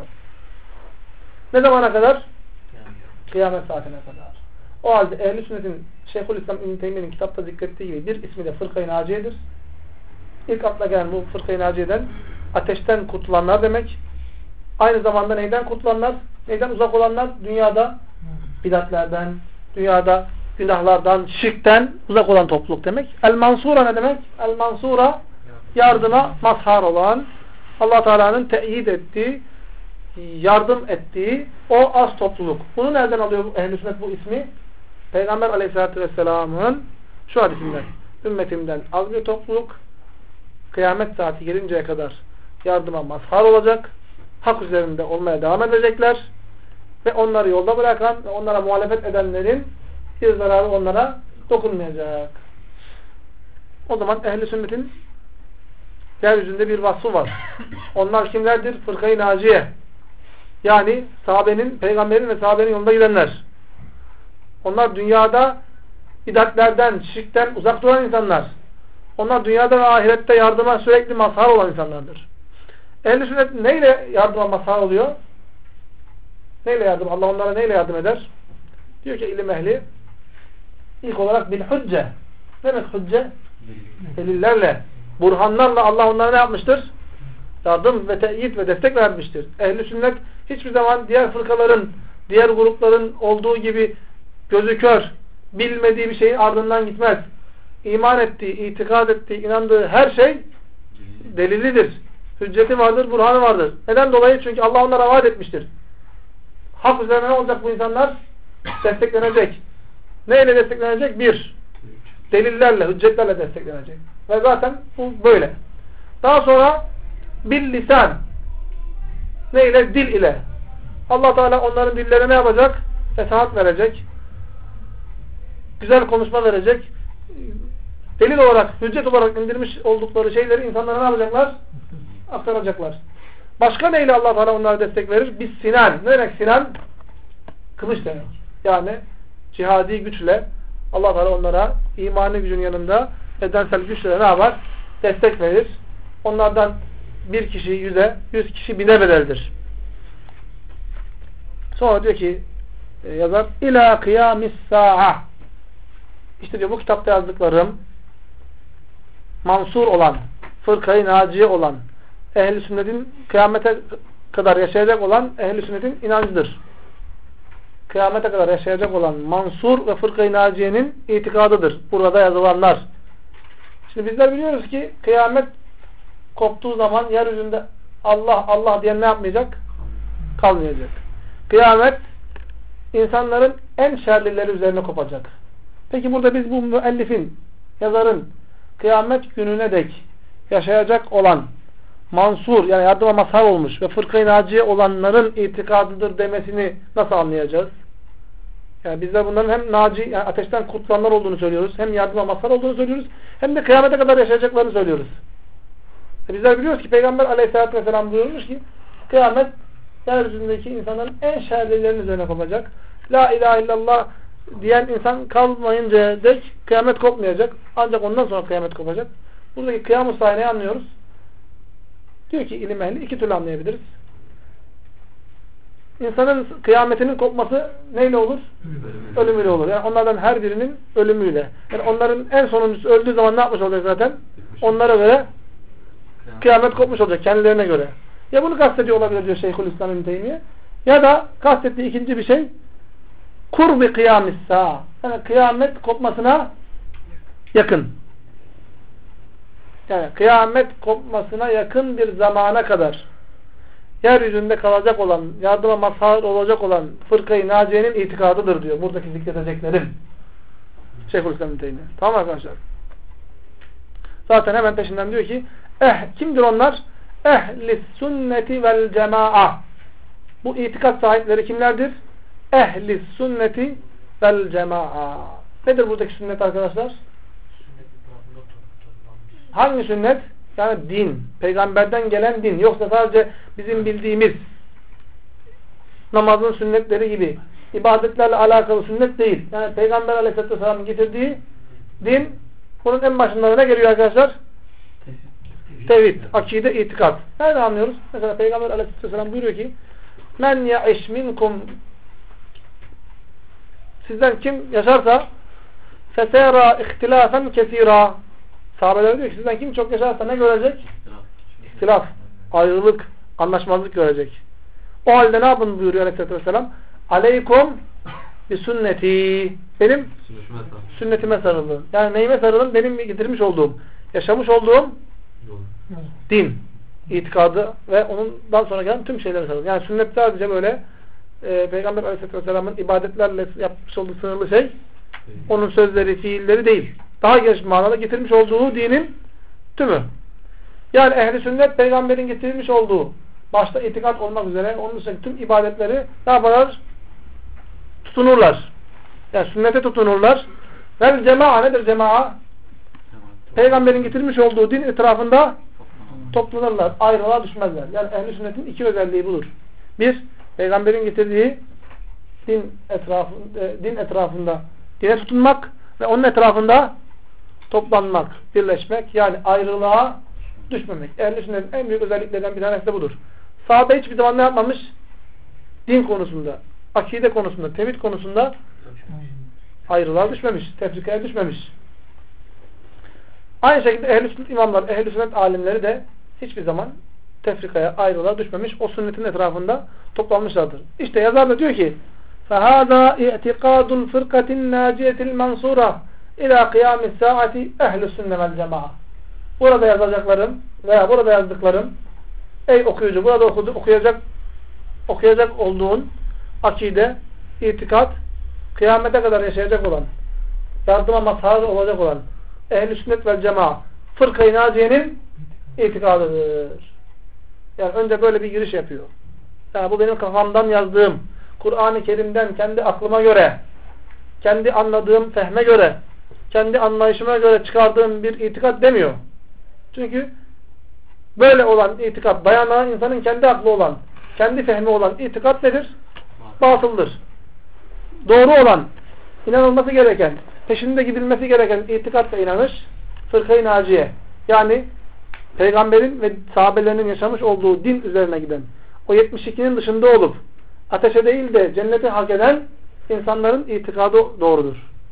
Ne zamana kadar? Kıyamet saatine kadar. O halde Ehl-i Sünnet'in Şeyhülislam İbn Teymiye'nin kitapta zikrettiği gibi bir ismi de Fırka-i Naciye'dir. İlk akla gelen bu Fırka-i Naciye'den ateşten kurtulanlar demek. Aynı zamanda neyden kurtulanlar? Neyden uzak olanlar? Dünyada bidatlerden, dünyada günahlardan, şirkten uzak olan topluluk demek. El-Mansura ne demek? El-Mansura yardıma mazhar olan, Allah Teala'nın teyit ettiği, yardım ettiği o az topluluk. Bunu nereden alıyor Ehl-i Sünnet bu ismi? Peygamber Aleyhisselatü Vesselam'ın şu hadisinden: ümmetimden az bir topluluk kıyamet saati gelinceye kadar yardıma mazhar olacak, hak üzerinde olmaya devam edecekler ve onları yolda bırakan ve onlara muhalefet edenlerin bir zararı onlara dokunmayacak. O zaman Ehl-i Sünnet'in yeryüzünde bir vasfı var. Onlar kimlerdir? Fırka-i Naciye. Yani sahabenin, peygamberin ve sahabenin yolunda gidenler. Onlar dünyada bidatlerden, şirkten uzak duran insanlar. Onlar dünyada ve ahirette yardıma sürekli mazhar olan insanlardır. Ehl-i Sünnet neyle yardıma mazhar oluyor? Neyle yardım? Allah onlara neyle yardım eder? Diyor ki ilim ehli ilk olarak bil hücce. Ne demek hücce? Delillerle, burhanlarla Allah onlara ne yapmıştır? Yardım ve teyit ve destek vermiştir. Ehl-i Sünnet hiçbir zaman diğer fırkaların, diğer grupların olduğu gibi gözü kör, bilmediği bir şeyin ardından gitmez. İman ettiği, itikad ettiği, inandığı her şey delilidir. Hücceti vardır, burhanı vardır. Neden dolayı? Çünkü Allah onlara vaat etmiştir. Hak üzerine ne olacak bu insanlar? Desteklenecek. Neyle desteklenecek? Bir, delillerle, hüccetlerle desteklenecek. Ve zaten bu böyle. Daha sonra bil lisan. Neyle? Dil ile. Allah Teala onların dillerine ne yapacak? Fesahat verecek. Güzel konuşma verecek. Delil olarak, hüccet olarak indirmiş oldukları şeyleri insanlara ne yapacaklar? Aktaracaklar. Başka neyle Allah Teala onlara destek verir? Biz sinan. Ne demek sinan? Kılıç demek. Yani cihadi güçle Allah Teala onlara imani gücün yanında bedensel güçle ne yapar? Destek verir. Onlardan bir kişi 100'e, 100 kişi 1000'e bedeldir. Sonra diyor ki yazar İlâ kıyamis sâ'a. İşte diyor bu kitapta yazdıklarım mansur olan, fırkayı naciye olan, ehl-i sünnetin kıyamete kadar yaşayacak olan ehl-i sünnetin inancıdır. Kıyamete kadar yaşayacak olan mansur ve fırkayı naciyenin itikadıdır. Burada yazılanlar. Şimdi bizler biliyoruz ki kıyamet koptuğu zaman yeryüzünde Allah Allah diyen ne yapmayacak? Kalmayacak. Kıyamet insanların en şerlileri üzerine kopacak. Peki burada biz bu müellifin, yazarın kıyamet gününe dek yaşayacak olan mansur yani yardıma mazhar olmuş ve fırkayı naciye olanların itikadıdır demesini nasıl anlayacağız? Yani bizler bunların hem naci yani ateşten kurtulanlar olduğunu söylüyoruz, hem yardıma mazhar olduğunu söylüyoruz, hem de kıyamete kadar yaşayacaklarını söylüyoruz. Bizler biliyoruz ki Peygamber Aleyhisselatü Vesselam buyurmuş ki kıyamet yeryüzündeki insanların en şerlilerinin üzerine kopacak. La ilahe illallah diyen insan kalmayıncaya dek kıyamet kopmayacak. Ancak ondan sonra kıyamet kopacak. Buradaki kıyam-ı sahneyi anlıyoruz. Diyor ki ilim ehli iki türlü anlayabiliriz. İnsanın kıyametinin kopması neyle olur? Ölümüyle olur. Yani onlardan her birinin ölümüyle. Yani onların en sonuncusu öldüğü zaman ne yapmış olacak zaten? Onlara göre kıyamet kopmuş olacak. Kendilerine göre. Ya bunu kastediyor olabilir diyor Şeyhülislam İbn Teymiye. Ya da kastettiği ikinci bir şey kurbi kıyamis sa'a. Yani kıyamet kopmasına yakın. Yani kıyamet kopmasına yakın bir zamana kadar yeryüzünde kalacak olan, yardıma mazhar olacak olan fırkayı naciyenin itikadıdır diyor. Buradaki zikredeceklerim. Şeyhülislam İbn Teymiye. Tamam arkadaşlar. Zaten hemen peşinden diyor ki kimdir onlar? Ehli sünneti vel cema'a. Bu itikat sahipleri kimlerdir? Ehli sünneti vel cema'a. Nedir buradaki sünnet arkadaşlar? Hangi sünnet? Yani din. Peygamberden gelen din. Yoksa sadece bizim bildiğimiz namazın sünnetleri gibi ibadetlerle alakalı sünnet değil. Yani Peygamber Aleyhisselatü Vesselam'ın getirdiği din, bunun en başında ne geliyor arkadaşlar? Tevhid, akide, itikat. Nereden anlıyoruz? Mesela Peygamber Aleyhisselatü Vesselam buyuruyor ki men ya'iş minkum, sizden kim yaşarsa fesera ihtilafen kesira. Sahabeler diyor ki sizden kim çok yaşarsa ne görecek? İhtilaf, ayrılık, anlaşmazlık görecek. O halde ne yapın buyuruyor Aleyhisselatü Vesselam? Aleykum bi sünneti. Benim sünnetime sarılın. Yani neyime sarılın? Benim getirmiş olduğum, yaşamış olduğum din, itikadı ve ondan sonra gelen tüm şeylere sarılın. Yani sünnet sadece böyle Peygamber Aleyhisselatü Vesselam'ın ibadetlerle yapmış olduğu sınırlı şey, onun sözleri, fiilleri değil. Daha geniş manada getirmiş olduğu dinin tümü. Yani ehli sünnet Peygamberin getirmiş olduğu, başta itikat olmak üzere onun dışında tüm ibadetleri ne yaparlar? Tutunurlar. Yani sünnete tutunurlar. Vel cema'a, nedir cema'a? Peygamberin getirmiş olduğu din etrafında toplanırlar. Ayrılığa düşmezler. Yani ehl-i sünnetin iki özelliği budur. Bir, Peygamberin getirdiği din etrafında dine tutunmak ve onun etrafında toplanmak, birleşmek, yani ayrılığa düşmemek. Ehl-i sünnetin en büyük özelliklerinden bir tanesi de budur. Sahabe hiçbir zaman ne yapmamış? Din konusunda, akide konusunda, tevhid konusunda ayrılığa düşmemiş, tefrikaya düşmemiş. Aynı şekilde ehl-i sünnet imamlar, ehl-i sünnet alimleri de hiçbir zaman tefrikaya, ayrılığa düşmemiş, o sünnetin etrafında toplanmışlardır. İşte yazar da diyor ki فَهَذَا اِعْتِقَادُ الْفِرْقَةِ النَّاجِيَةِ الْمَنْصُورَةِ اِلَى قِيَامِ السَّاعَةِ اَهْلُ السُنَّةِ وَالْجَمَاعَةِ. Burada yazacaklarım veya burada yazdıklarım, ey okuyucu, burada okuyacak olduğun akide, itikat, kıyamete kadar yaşayacak olan, yardıma mazhar olacak olan ehl-i sünnet vel cema'a, fırkayı naciyenin itikadıdır. Yani önce böyle bir giriş yapıyor. Yani bu benim kafamdan yazdığım, Kur'an-ı Kerim'den kendi aklıma göre, kendi anladığım fehme göre, kendi anlayışıma göre çıkardığım bir itikat demiyor. Çünkü böyle olan itikat, dayanağı insanın kendi aklı olan, kendi fehmi olan itikat nedir? Batıldır. Doğru olan, inanılması gereken, peşinde gidilmesi gereken itikat ve inanış, fırkayı naciye. Yani Peygamberin ve sahabelerinin yaşamış olduğu din üzerine giden, o 72'nin dışında olup, ateşe değil de cenneti hak eden insanların itikadı doğrudur.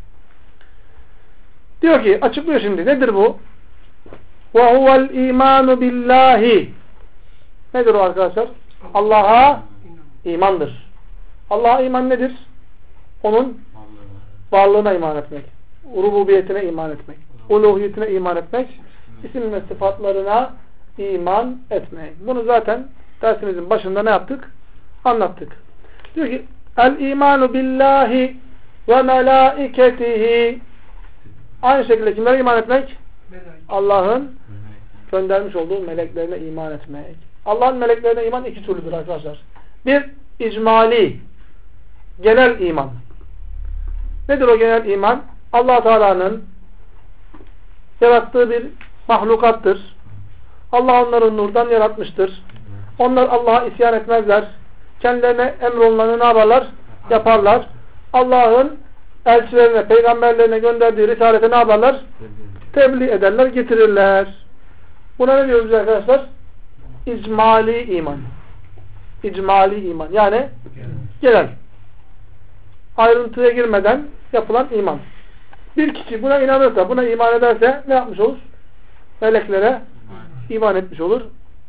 Diyor ki, açıklıyor şimdi. Nedir bu? وَهُوَ الْا۪يمَانُ بِاللّٰهِ. Nedir o arkadaşlar? Allah'a imandır. Allah'a iman nedir? Onun varlığına iman etmek, rububiyetine iman etmek, uluhiyetine iman etmek, isim ve sıfatlarına iman etmek. Bunu zaten dersimizin başında ne yaptık? Anlattık. Diyor ki el-imanu billahi ve melaiketihi. Aynı şekilde kimlere iman etmek? Allah'ın göndermiş olduğu meleklerine iman etmek. Allah'ın meleklerine iman iki türlüdür arkadaşlar. Bir, icmali, genel iman. Nedir o genel iman? Allah Teala'nın yarattığı bir mahlukattır. Allah onları nurdan yaratmıştır. Onlar Allah'a isyan etmezler. Kendilerine emrolunanı ne yaparlar? Yaparlar. Allah'ın elçilerine, peygamberlerine gönderdiği risalete ne yaparlar? Tebliğ ederler, getirirler. Buna ne diyoruz arkadaşlar? İcmali iman. İcmali iman. Yani genel. Ayrıntıya girmeden yapılan iman. Bir kişi buna inanırsa, buna iman ederse ne yapmış olur? Meleklere iman etmiş olur.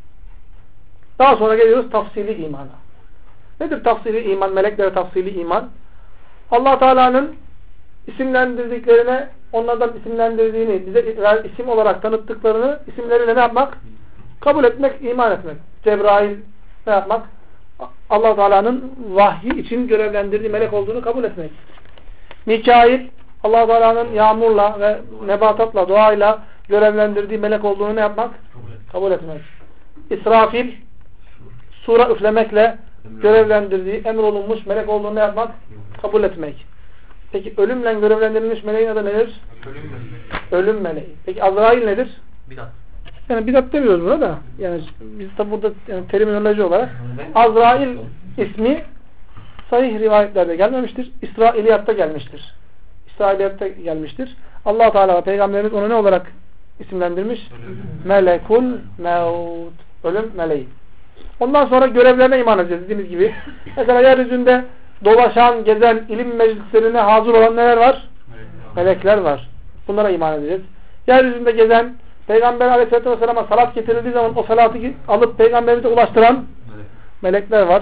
Daha sonra geliyoruz tafsili imana. Nedir tafsili iman? Meleklere tafsili iman. Allah Teala'nın isimlendirdiklerine, onlardan isimlendirdiğini, bize isim olarak tanıttıklarını isimleriyle ne yapmak? Kabul etmek, iman etmek. Cebrail ne yapmak? Allah Teala'nın vahyi için görevlendirdiği melek olduğunu kabul etmek. Mikail, Allah Teala'nın yağmurla ve nebatatla, doğayla görevlendirdiği melek olduğunu ne yapmak? Kabul etmek. İsrafil, sura üflemekle görevlendirdiği, emrolunmuş melek olduğunu ne yapmak? Kabul etmek. Peki ölümle görevlendirilmiş meleğin adı nedir? Ölüm meleği. Peki Azrail nedir? Yani bidat demiyoruz buna da. Yani biz de burada yani terminoloji olarak Azrail ismi sahih rivayetlerde gelmemiştir. İsrailiyatta gelmiştir. İsrailiyatta gelmiştir. Allah Teala ve Peygamberimiz onu ne olarak isimlendirmiş? Melekul Mevt. Ölüm meleği. Ondan sonra görevlerine iman edeceğiz dediğimiz gibi. Mesela yeryüzünde dolaşan, gezen, ilim meclislerine hazır olan neler var? Melekler var. Bunlara iman edeceğiz. Yeryüzünde gezen, Peygamber Aleyhisselatü Vesselam'a salat getirildiği zaman o salatı alıp Peygamberimize ulaştıran melekler var.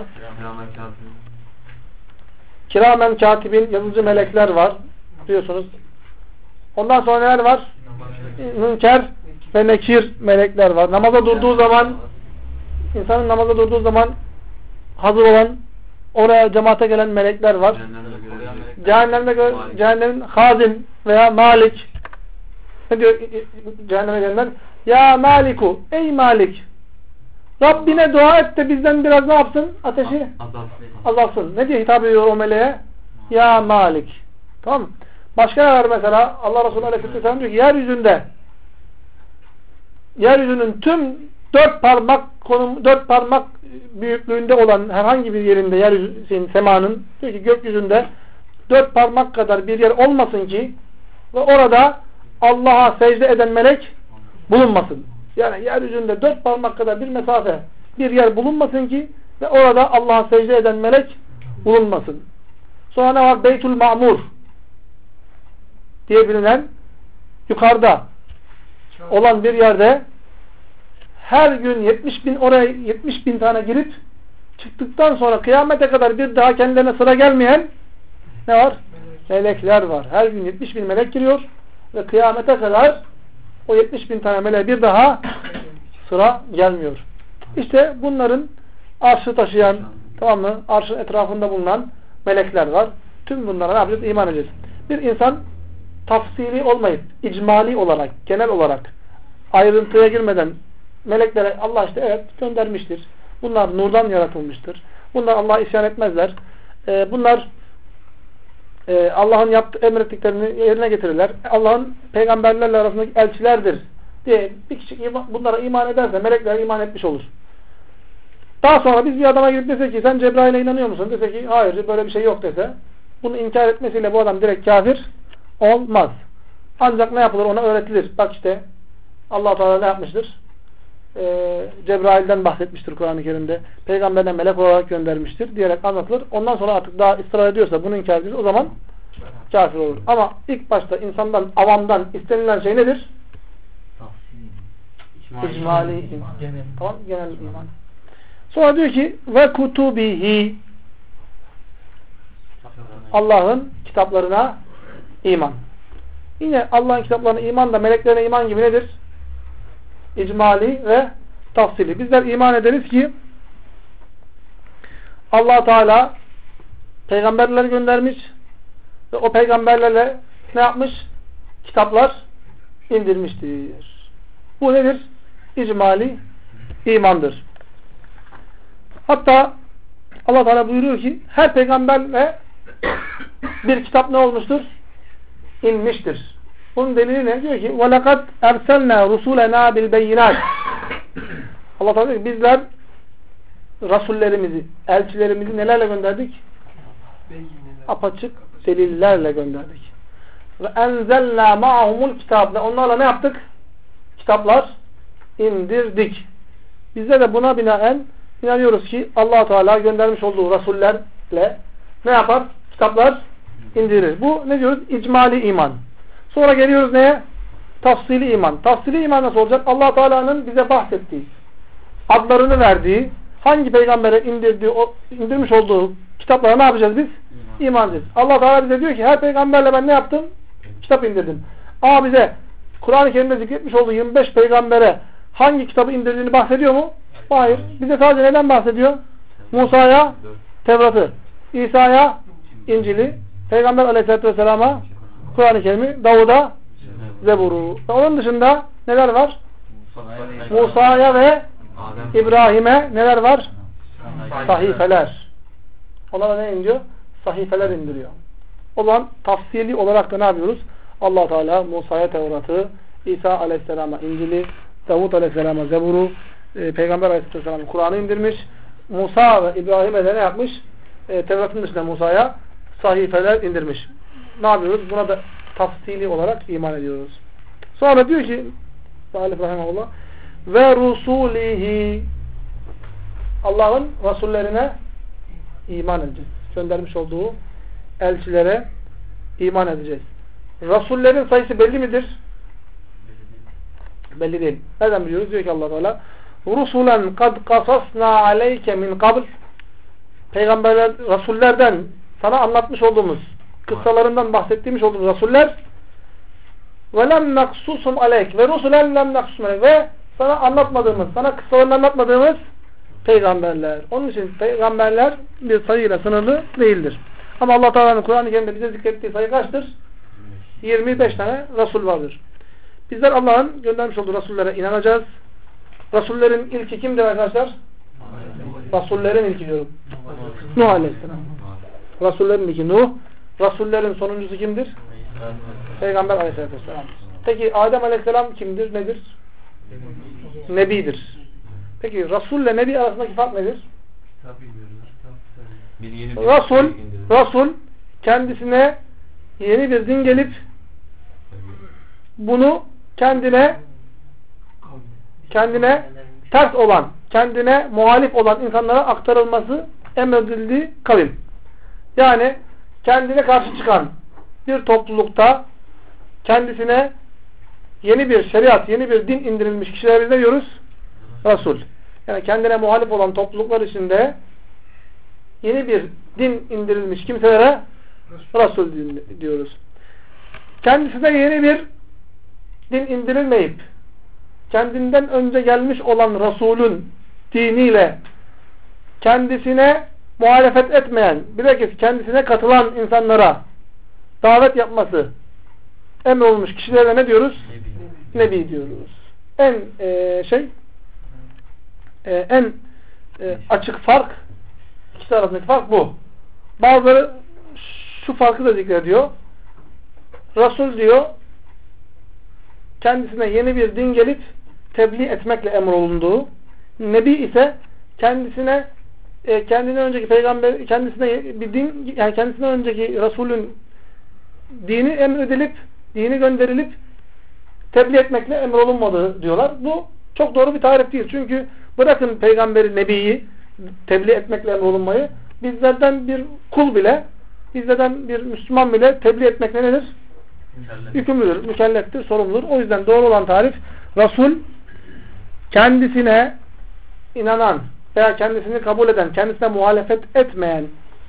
Kiramen katibin, yazıcı melekler var. Biliyorsunuz. Ondan sonra neler var? Münker ve nekir melekler var. Namaza durduğu zaman, insanın namaza durduğu zaman hazır olan, oraya cemaate gelen melekler var. Cehennemin hazin veya malik. Ne diyor cehenneme gelenler? Ya Maliku, ey Malik, Rabbine dua et de bizden biraz ne yapsın? Ateşi azalsın. Ne diye hitap ediyor o meleğe? Ya Malik. Tamam mı? Başka ne var mesela? Allah Resulü Aleyhisselam diyor ki yeryüzünün tüm dört parmak büyüklüğünde olan herhangi bir yerinde yeryüzünün, semanın, diyor ki gökyüzünde 4 parmak kadar bir yer olmasın ki ve orada Allah'a secde eden melek bulunmasın. Yani yeryüzünde 4 parmak kadar bir mesafe, bir yer bulunmasın ki ve orada Allah'a secde eden melek bulunmasın. Sonra ne var? Beytül Ma'mur diye bilinen yukarıda olan bir yerde her gün 70 bin tane girip çıktıktan sonra kıyamete kadar bir daha kendilerine sıra gelmeyen ne var? Melekler var. Her gün 70 bin melek giriyor ve kıyamete kadar o 70 bin tane meleğe bir daha sıra gelmiyor. İşte bunların arşı taşıyan, tamam mı? Arşın etrafında bulunan melekler var. Tüm bunlara ne yapacağız? İman edeceğiz. Bir insan tafsili olmayıp, icmali olarak, genel olarak ayrıntıya girmeden meleklere Allah işte evet göndermiştir. Bunlar nurdan yaratılmıştır. Bunlar Allah'a isyan etmezler. Bunlar Allah'ın emrettiklerini yerine getirirler. Allah'ın peygamberlerle arasındaki elçilerdir diye bir kişi bunlara iman ederse meleklere iman etmiş olur. Daha sonra biz bir adama gidip dese ki sen Cebrail'e inanıyor musun? Dese ki hayır böyle bir şey yok dese bunu inkar etmesiyle bu adam direkt kafir olmaz. Ancak ne yapılır? Ona öğretilir. Bak işte Allah Teala ne yapmıştır? Cebrail'den bahsetmiştir Kur'an-ı Kerim'de. Peygamberine melek olarak göndermiştir diyerek anlatılır. Ondan sonra artık daha ısrar ediyorsa, bunu inkar ediyorsa o zaman kafir olur. Ama ilk başta insandan, avamdan istenilen şey nedir? İcmali iman. Tamam, genel iman. Sonra diyor ki ve kutubihi, Allah'ın kitaplarına iman. Yine Allah'ın kitaplarına iman da meleklerine iman gibi nedir? İcmali ve tafsili. Bizler iman ederiz ki Allah Teala peygamberleri göndermiş ve o peygamberlerle ne yapmış? Kitaplar indirmiştir. Bu nedir? İcmali imandır. Hatta Allah Teala buyuruyor ki her peygamberle bir kitap ne olmuştur? İnmiştir. Bunun delili ne? Diyor ki وَلَقَدْ اَرْسَلْنَا رُسُولَنَا بِالْبَيِّنَاتِ Allah Teala diyor ki bizler rasullerimizi, elçilerimizi nelerle gönderdik? Apaçık delillerle gönderdik. Ve اَنْزَلْنَا مَعَهُمُ الْكِتَابِ onlarla ne yaptık? Kitaplar indirdik. Bizler de buna binaen inanıyoruz ki Allah Teala göndermiş olduğu rasullerle ne yapar? Kitaplar indirir. Bu ne diyoruz? İcmali iman. Sonra geliyoruz neye? Tafsili iman. Tafsili iman nasıl olacak? Allah Teala'nın bize bahsettiği, adlarını verdiği, hangi peygambere indirmiş olduğu kitaplara ne yapacağız biz? İman edeceğiz. Allah Teala bize diyor ki her peygamberle ben ne yaptım? Kitap indirdim. Ama bize Kur'an-ı Kerim'de zikretmiş olduğu 25 peygambere hangi kitabı indirdiğini bahsediyor mu? Hayır. Bize sadece neden bahsediyor? Musa'ya Tevrat'ı, İsa'ya İncil'i, Peygamber Aleyhisselatü Vesselam'a Kur'an-ı Kerim'i, Davud'a Zebur'u. Onun dışında neler var? Musa'ya ve İbrahim'e neler var? Sahifeler. Onlara ne indiriyor? Sahifeler indiriyor. O zaman tafsili olarak da ne yapıyoruz? Allah Teala Musa'ya Tevrat'ı, İsa Aleyhisselam'a İncil'i, Davud Aleyhisselam'a Zebur'u, Peygamber Aleyhisselam'a Kur'an'ı indirmiş. Musa ve İbrahim'e de ne yapmış? Tevrat'ın dışında Musa'ya sahifeler indirmiş. Ne yapıyoruz? Buna da tafsili olarak iman ediyoruz. Sonra diyor ki Salih Rahimahullah ve rusulihi, Allah'ın Rasullerine iman edeceğiz. Göndermiş olduğu elçilere iman edeceğiz. Rasullerin sayısı belli midir? Belli değil. Nereden biliyoruz? Diyor ki Allah Teala rusulen kad kasasna aleyke min qabl, peygamberler, rasullerden sana anlatmış olduğumuz, kıssalarından bahsettiğimiz olduğumuz rasuller ve lem naksusum aleyk ve rusulen lem naksusum aleyk ve sana anlatmadığımız, sana kıssalarını anlatmadığımız peygamberler. Onun için peygamberler bir sayıyla sınırlı değildir. Ama Allah Teala'nın Kur'an-ı Kerim'de bize zikrettiği sayı kaçtır? 25 tane Resul vardır. Bizler Allah'ın göndermiş olduğu Resullere inanacağız. Resullerin ilki kimdir arkadaşlar? Resullerin ilki diyorum. Nuh Aleyhisselam. Resullerin ilki Nuh. Resullerin sonuncusu kimdir? Peygamber Aleyhisselam. Peki Adem Aleyhisselam kimdir? Nedir? Nebidir. Peki Resul ile Nebi arasındaki fark nedir? Resul kendisine yeni bir din gelip bunu kendine ters olan, kendine muhalif olan insanlara aktarılması emredildiği kavim. Yani kendine karşı çıkan bir toplulukta kendisine yeni bir şeriat, yeni bir din indirilmiş kişilere biz ne diyoruz? Resul. Yani kendine muhalif olan topluluklar içinde yeni bir din indirilmiş kimselere Resul diyoruz. Kendisine yeni bir din indirilmeyip kendinden önce gelmiş olan Resul'ün diniyle kendisine muhalefet etmeyen, bilakis kendisine katılan insanlara davet yapması emrolunmuş kişilere ne diyoruz? Nebi diyoruz. En açık fark, ikisi arasındaki fark bu. Bazıları şu farkı da zikrediyor. Resul diyor kendisine yeni bir din gelip tebliğ etmekle emrolunduğu, Nebi ise kendinden önceki peygamber, kendisine bir din, yani kendisinden önceki Resulün dini emredilip, dini gönderilip tebliğ etmekle emrolunmadığı diyorlar. Bu çok doğru bir tarif değil. Çünkü bırakın peygamberi, nebiyi tebliğ etmekle emrolunmayı, bizlerden bir kul bile, bizlerden bir Müslüman bile tebliğ etmekle nedir? Yükümlüdür, mükelleftir, sorumludur. O yüzden doğru olan tarif, Resul kendisine inanan veya kendisini kabul eden, kendisine muhalefet etmeyen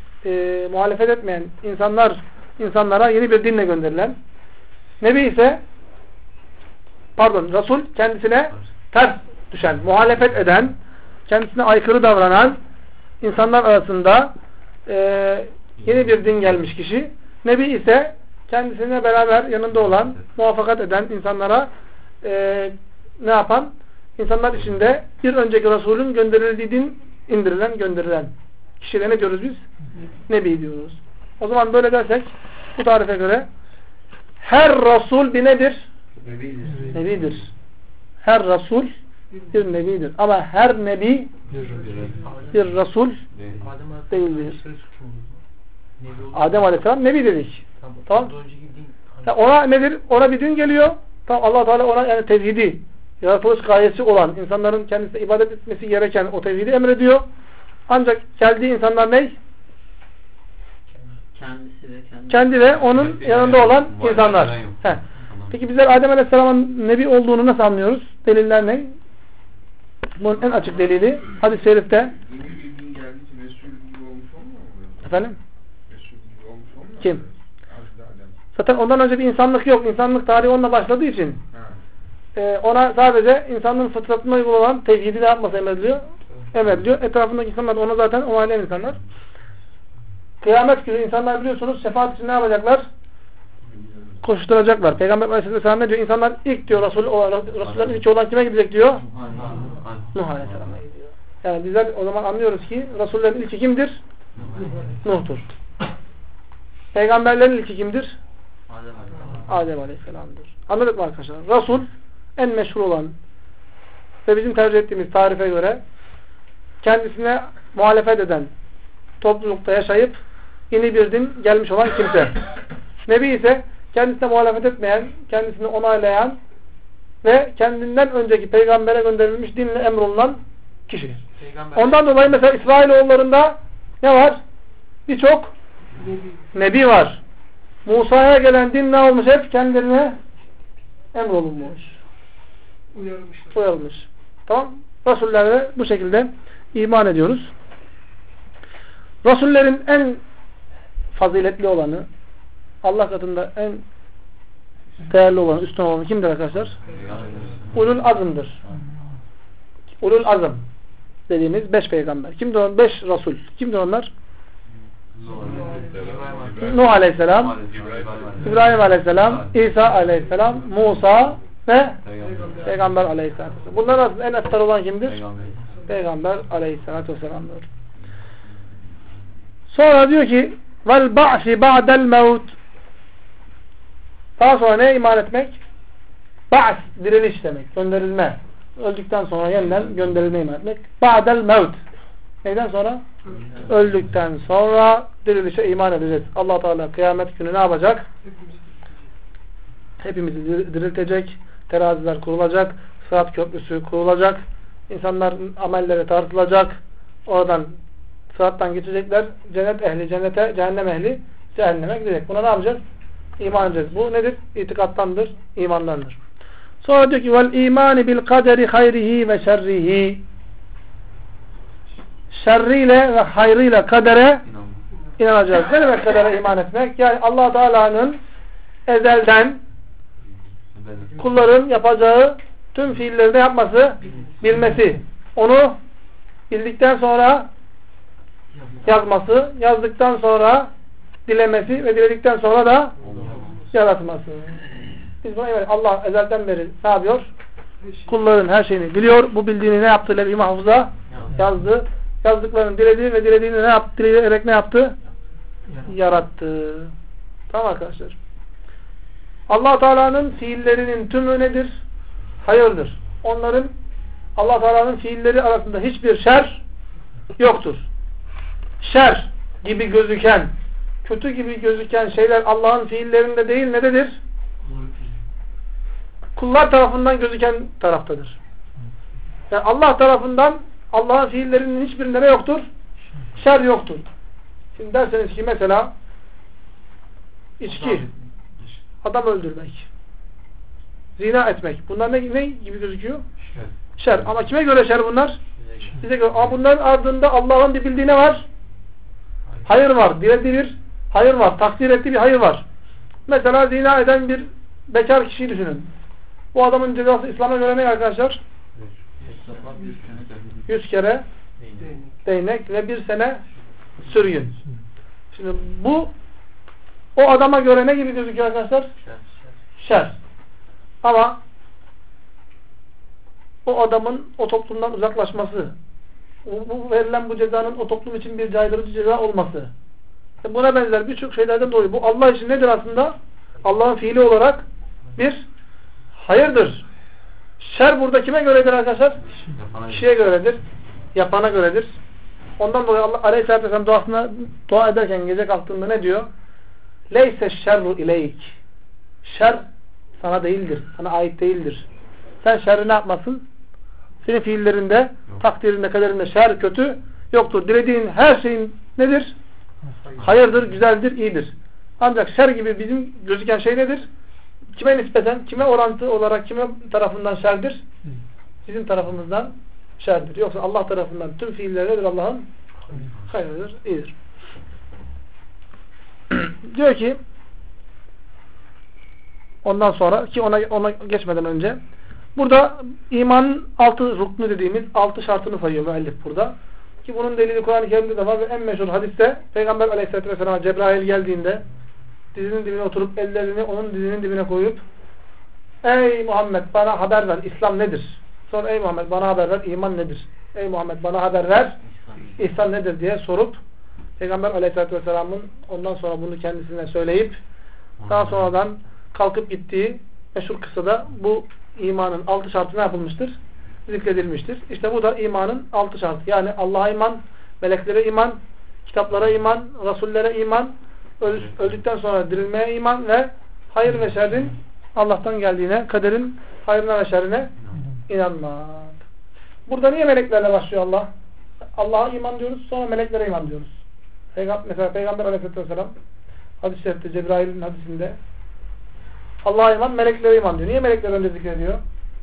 insanlara yeni bir dinle gönderilen. Nebi ise Resul kendisine ters düşen, muhalefet eden, kendisine aykırı davranan insanlar arasında yeni bir din gelmiş kişi. Nebi ise kendisine beraber yanında olan, muvaffakat eden insanlara ne yapan? İnsanlar içinde bir önceki Resulün gönderildiği din gönderilen kişilere ne diyoruz biz? Nebi diyoruz. O zaman böyle dersek bu tarife göre her Resul bir nedir? Nebidir. Her Resul bir nebidir. Ama her nebi bir Resul değildir. Adem Aleyhisselam nebi dedik. Tamam. Ona nedir? Ona bir din geliyor. Tamam, Allah Teala ona yani tevhidi, yaratılış gayesi olan insanların kendisine ibadet etmesi gereken o tevhidi emrediyor. Ancak geldiği insanlar ne? Kendi ve onun yanında olan insanlar. Peki bizler Adem Aleyhisselam'ın nebi olduğunu nasıl anlıyoruz? Deliller ne? Bunun en açık delili hadis-i şerifte. Efendim? Kim? Zaten ondan önce bir insanlık yok. İnsanlık tarihi onunla başladığı için ona sadece insanlığın fıtratına uygun olan tevhidi ne yapması emrediliyor? Emrediliyor. Etrafındaki insanlar ona zaten onaylayan insanlar. Kıyamet günü insanlar biliyorsunuz şefaat için ne yapacaklar? Koşturacaklar. Peygamber Aleyhisselam ne diyor? İnsanlar ilk diyor Resullerin ilki olan kime gidecek diyor? Nuh Aleyhisselam'a gidiyor. Yani bizler o zaman anlıyoruz ki Resullerin ilki kimdir? Nuh'tur. Peygamberlerin ilki kimdir? Adem Aleyhisselam'dır. Anladık mı arkadaşlar? Resul en meşhur olan ve bizim tercih ettiğimiz tarife göre kendisine muhalefet eden, toplulukta yaşayıp yeni bir din gelmiş olan kimse. Nebi ise kendisine muhalefet etmeyen, kendisini onaylayan ve kendinden önceki peygambere gönderilmiş dinle emrolunan kişi. Ondan dolayı mesela İsrailoğullarında ne var? Birçok nebi var. Musa'ya gelen din ne olmuş? Hep kendilerine emrolunmuş. Uyarılmış. Tamam. Resullerle bu şekilde iman ediyoruz. Resullerin en faziletli olanı, Allah katında en değerli olanı, üstün olanı kimdir arkadaşlar? Ulul azımdır. Ulul azım dediğimiz 5 peygamber. Kimdir onlar? 5 Resul. Kimdir onlar? Nuh Aleyhisselam, İbrahim Aleyhisselam, İsa Aleyhisselam, Musa ve Peygamber Aleyhisselam. Bunlar arasında en eftar olan kimdir? Peygamber Aleyhisselatü Vesselam'dır. Sonra diyor ki vel ba'si ba'del mevt. Daha sonra neye iman etmek? Ba's, diriliş demek. Gönderilme. Öldükten sonra yeniden gönderilme iman etmek. Ba'del mevt. Neyden sonra? Öldükten sonra dirilişe iman edeceğiz. Allah Teala kıyamet günü ne yapacak? Hepimizi diriltecek. Teraziler kurulacak. Sırat köprüsü kurulacak. İnsanlar amelleri tartılacak. Oradan sırattan geçecekler. Cennet ehli cennete, cehennem ehli cehenneme gidecek. Buna ne yapacağız? İman edeceğiz. Bu nedir? İtikattandır, imandandır. Sonra diyor ki vel imani bil kaderi hayrihi ve şerrihi. Şerriyle ve hayrıyla kadere inanacağız. Ne demek kadere iman etmek? Yani Allah Teala'nın ezelden kulların yapacağı tüm fiilleri yapması, bilmesi. Onu bildikten sonra yazması, yazdıktan sonra dilemesi ve diledikten sonra da yaratması. Biz buna emanet. Allah ezelden beri ne yapıyor? Kulların her şeyini biliyor. Bu bildiğini ne yaptı? Levh-i Mahfuz'a yazdı. Yazdıklarını diledi ve dilediğini ne yaptı? Dileyerek ne yaptı? Yarattı. Tamam arkadaşlar. Allah Teala'nın fiillerinin tümü nedir? Hayırdır. Onların Allah Teala'nın fiilleri arasında hiçbir şer yoktur. Şer gibi gözüken, kötü gibi gözüken şeyler Allah'ın fiillerinde değil nededir? Kullar tarafından gözüken taraftadır. Yani Allah tarafından Allah'ın fiillerinin hiçbirinde ne yoktur? Şer yoktur. Şimdi derseniz ki mesela içki, adam öldürmek, zina etmek. Bunlar ne gibi gözüküyor? Şer. Ama kime göre şer bunlar? Bize göre. Ama bunların ardında Allah'ın bir bildiği ne var? Hayır var. Dilediği bir hayır var. Takdir ettiği bir hayır var. Mesela zina eden bir bekar kişiyi düşünün. Bu adamın cezası İslam'a göre ne arkadaşlar? 100 kere değnek ve 1 sene sürgün. Şimdi bu o adama göre ne gibi gözüküyor arkadaşlar? Şer. Ama o adamın o toplumdan uzaklaşması, bu verilen bu cezanın o toplum için bir caydırıcı ceza olması, buna benzer birçok şeylerden dolayı bu Allah için nedir aslında? Allah'ın fiili olarak bir hayırdır. Şer burada kime göredir arkadaşlar? Kişiye göredir. Yapana göredir. Ondan dolayı Allah Aleyhisselatü Vesselam duasına dua ederken gece kalktığında ne diyor? Leyse şerru ileyk. Şer sana değildir. Sana ait değildir. Sen şerri ne yapmasın? Senin fiillerinde, takdirinde, kaderinde şer, kötü yoktur. Dilediğin her şeyin nedir? Hayırdır, güzeldir, iyidir. Ancak şer gibi bizim gözüken şey nedir? Kime nispeten, kime orantı olarak, kime tarafından şerdir? Bizim tarafımızdan şerdir. Yoksa Allah tarafından tüm fiiller nedir? Allah'ın hayırdır, iyidir. Diyor ki ondan sonra ki ona geçmeden önce burada imanın 6 ruknu dediğimiz 6 şartını sayıyor müellif burada. Ki bunun delili Kur'an-ı Kerim'de de var ve en meşhur hadiste Peygamber Aleyhisselatü Vesselam'a Cebrail geldiğinde dizinin dibine oturup ellerini onun dizinin dibine koyup ey Muhammed bana haber ver İslam nedir? Sonra ey Muhammed bana haber ver iman nedir? Ey Muhammed bana haber ver ihsan nedir diye sorup Peygamber Aleyhisselatü Vesselam'ın ondan sonra bunu kendisine söyleyip daha sonradan kalkıp gittiği meşhur kıssada bu imanın 6 şartı ne yapılmıştır? zikredilmiştir. İşte bu da imanın 6 şartı. Yani Allah'a iman, meleklere iman, kitaplara iman, rasullere iman, öldükten sonra dirilmeye iman ve hayır ve şerrin Allah'tan geldiğine, kaderin hayrına ve şerrine inanmak. Burada niye meleklerle başlıyor Allah? Allah'a iman diyoruz, sonra meleklere iman diyoruz. Mesela Peygamber Aleyhisselam hadis-i şerifte, Cebrail'in hadisinde Allah'a iman, meleklere iman diyor. Niye melekler önce zikrediyor?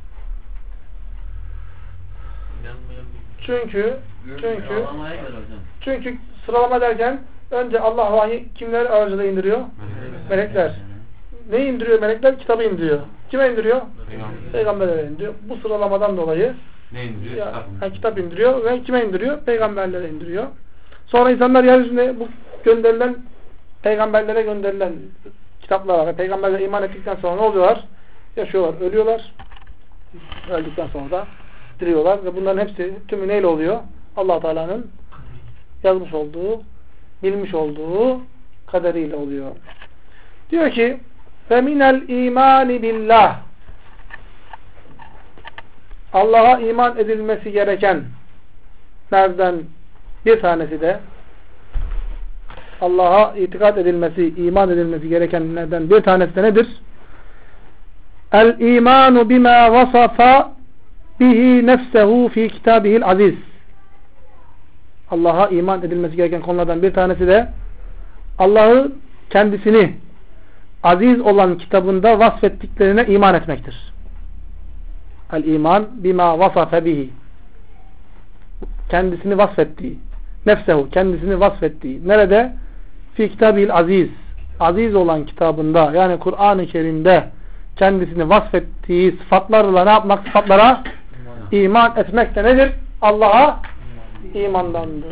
Çünkü sıralama derken önce Allah vahyi kimler aracılığıyla indiriyor? Melekler. Ne indiriyor melekler? Kitabı indiriyor. Kime indiriyor? Peygamberlere indiriyor. Bu sıralamadan dolayı ne indiriyor? Kitap indiriyor ve kime indiriyor? Peygamberlere indiriyor. Sonra insanlar yeryüzünde bu gönderilen peygamberlere gönderilen kitaplara ve peygamberlere iman ettikten sonra ne oluyorlar? Yaşıyorlar, ölüyorlar. Öldükten sonra da diriyorlar ve bunların hepsi tümü neyle oluyor? Allah Teala'nın yazmış olduğu, bilmiş olduğu kaderiyle oluyor. Diyor ki فَمِنَ الْا۪يمَانِ بِاللّٰهِ Allah'a iman edilmesi gerekenlerden bir tanesi de Allah'a itikat edilmesi, iman edilmesi gerekenlerden bir tanesi de nedir? El-imanu bima vasafa bihi nefsehu fi kitabihil aziz. Allah'a iman edilmesi gereken konulardan bir tanesi de Allah'ı kendisini aziz olan kitabında vasfettiklerine iman etmektir. El-iman bima vasafe bihi. Kendisini vasfettiği. Nefsehu, kendisini vasfettiği. Nerede? Fi kitabihil aziz. Aziz olan kitabında, yani Kur'an-ı Kerim'de kendisini vasfettiği sıfatlarla ne yapmak? Sıfatlara iman etmek de nedir? Allah'a imandandır.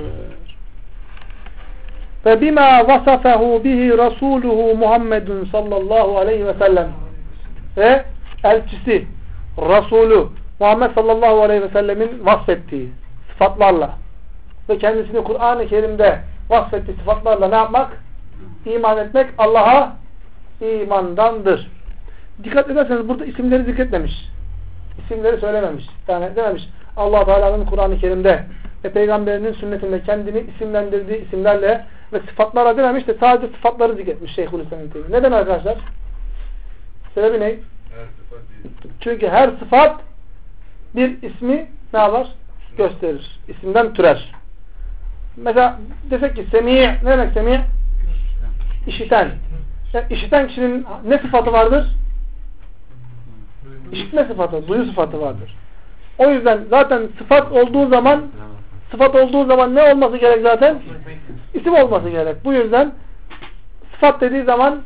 Ve bima vasafahu bihi rasuluhu Muhammedun sallallahu aleyhi ve sellem ve elçisi Resulü Muhammed sallallahu aleyhi ve sellemin vasfettiği sıfatlarla ve kendisini Kur'an-ı Kerim'de vasfettiği sıfatlarla ne yapmak? İman etmek Allah'a imandandır. Dikkat ederseniz burada isimleri zikretmemiş. İsimleri söylememiş. Yani dememiş. Allah Teala'nın Kur'an-ı Kerim'de ve Peygamberinin sünnetinde kendini isimlendirdiği isimlerle ve sıfatlarla dememiş de sadece sıfatları zikretmiş Şeyhülislam'ın teymi. Neden arkadaşlar? Sebebi ne? Çünkü her sıfat bir ismi ne yapar? Gösterir. İsimden türer. Mesela desek ki Semi' ne demek Semi'? İşiten. Yani işiten kişinin ne sıfatı vardır? İşitme sıfatı, duyu sıfatı vardır. O yüzden zaten sıfat olduğu zaman ne olması gerek zaten? İsim olması gerek. Bu yüzden sıfat dediği zaman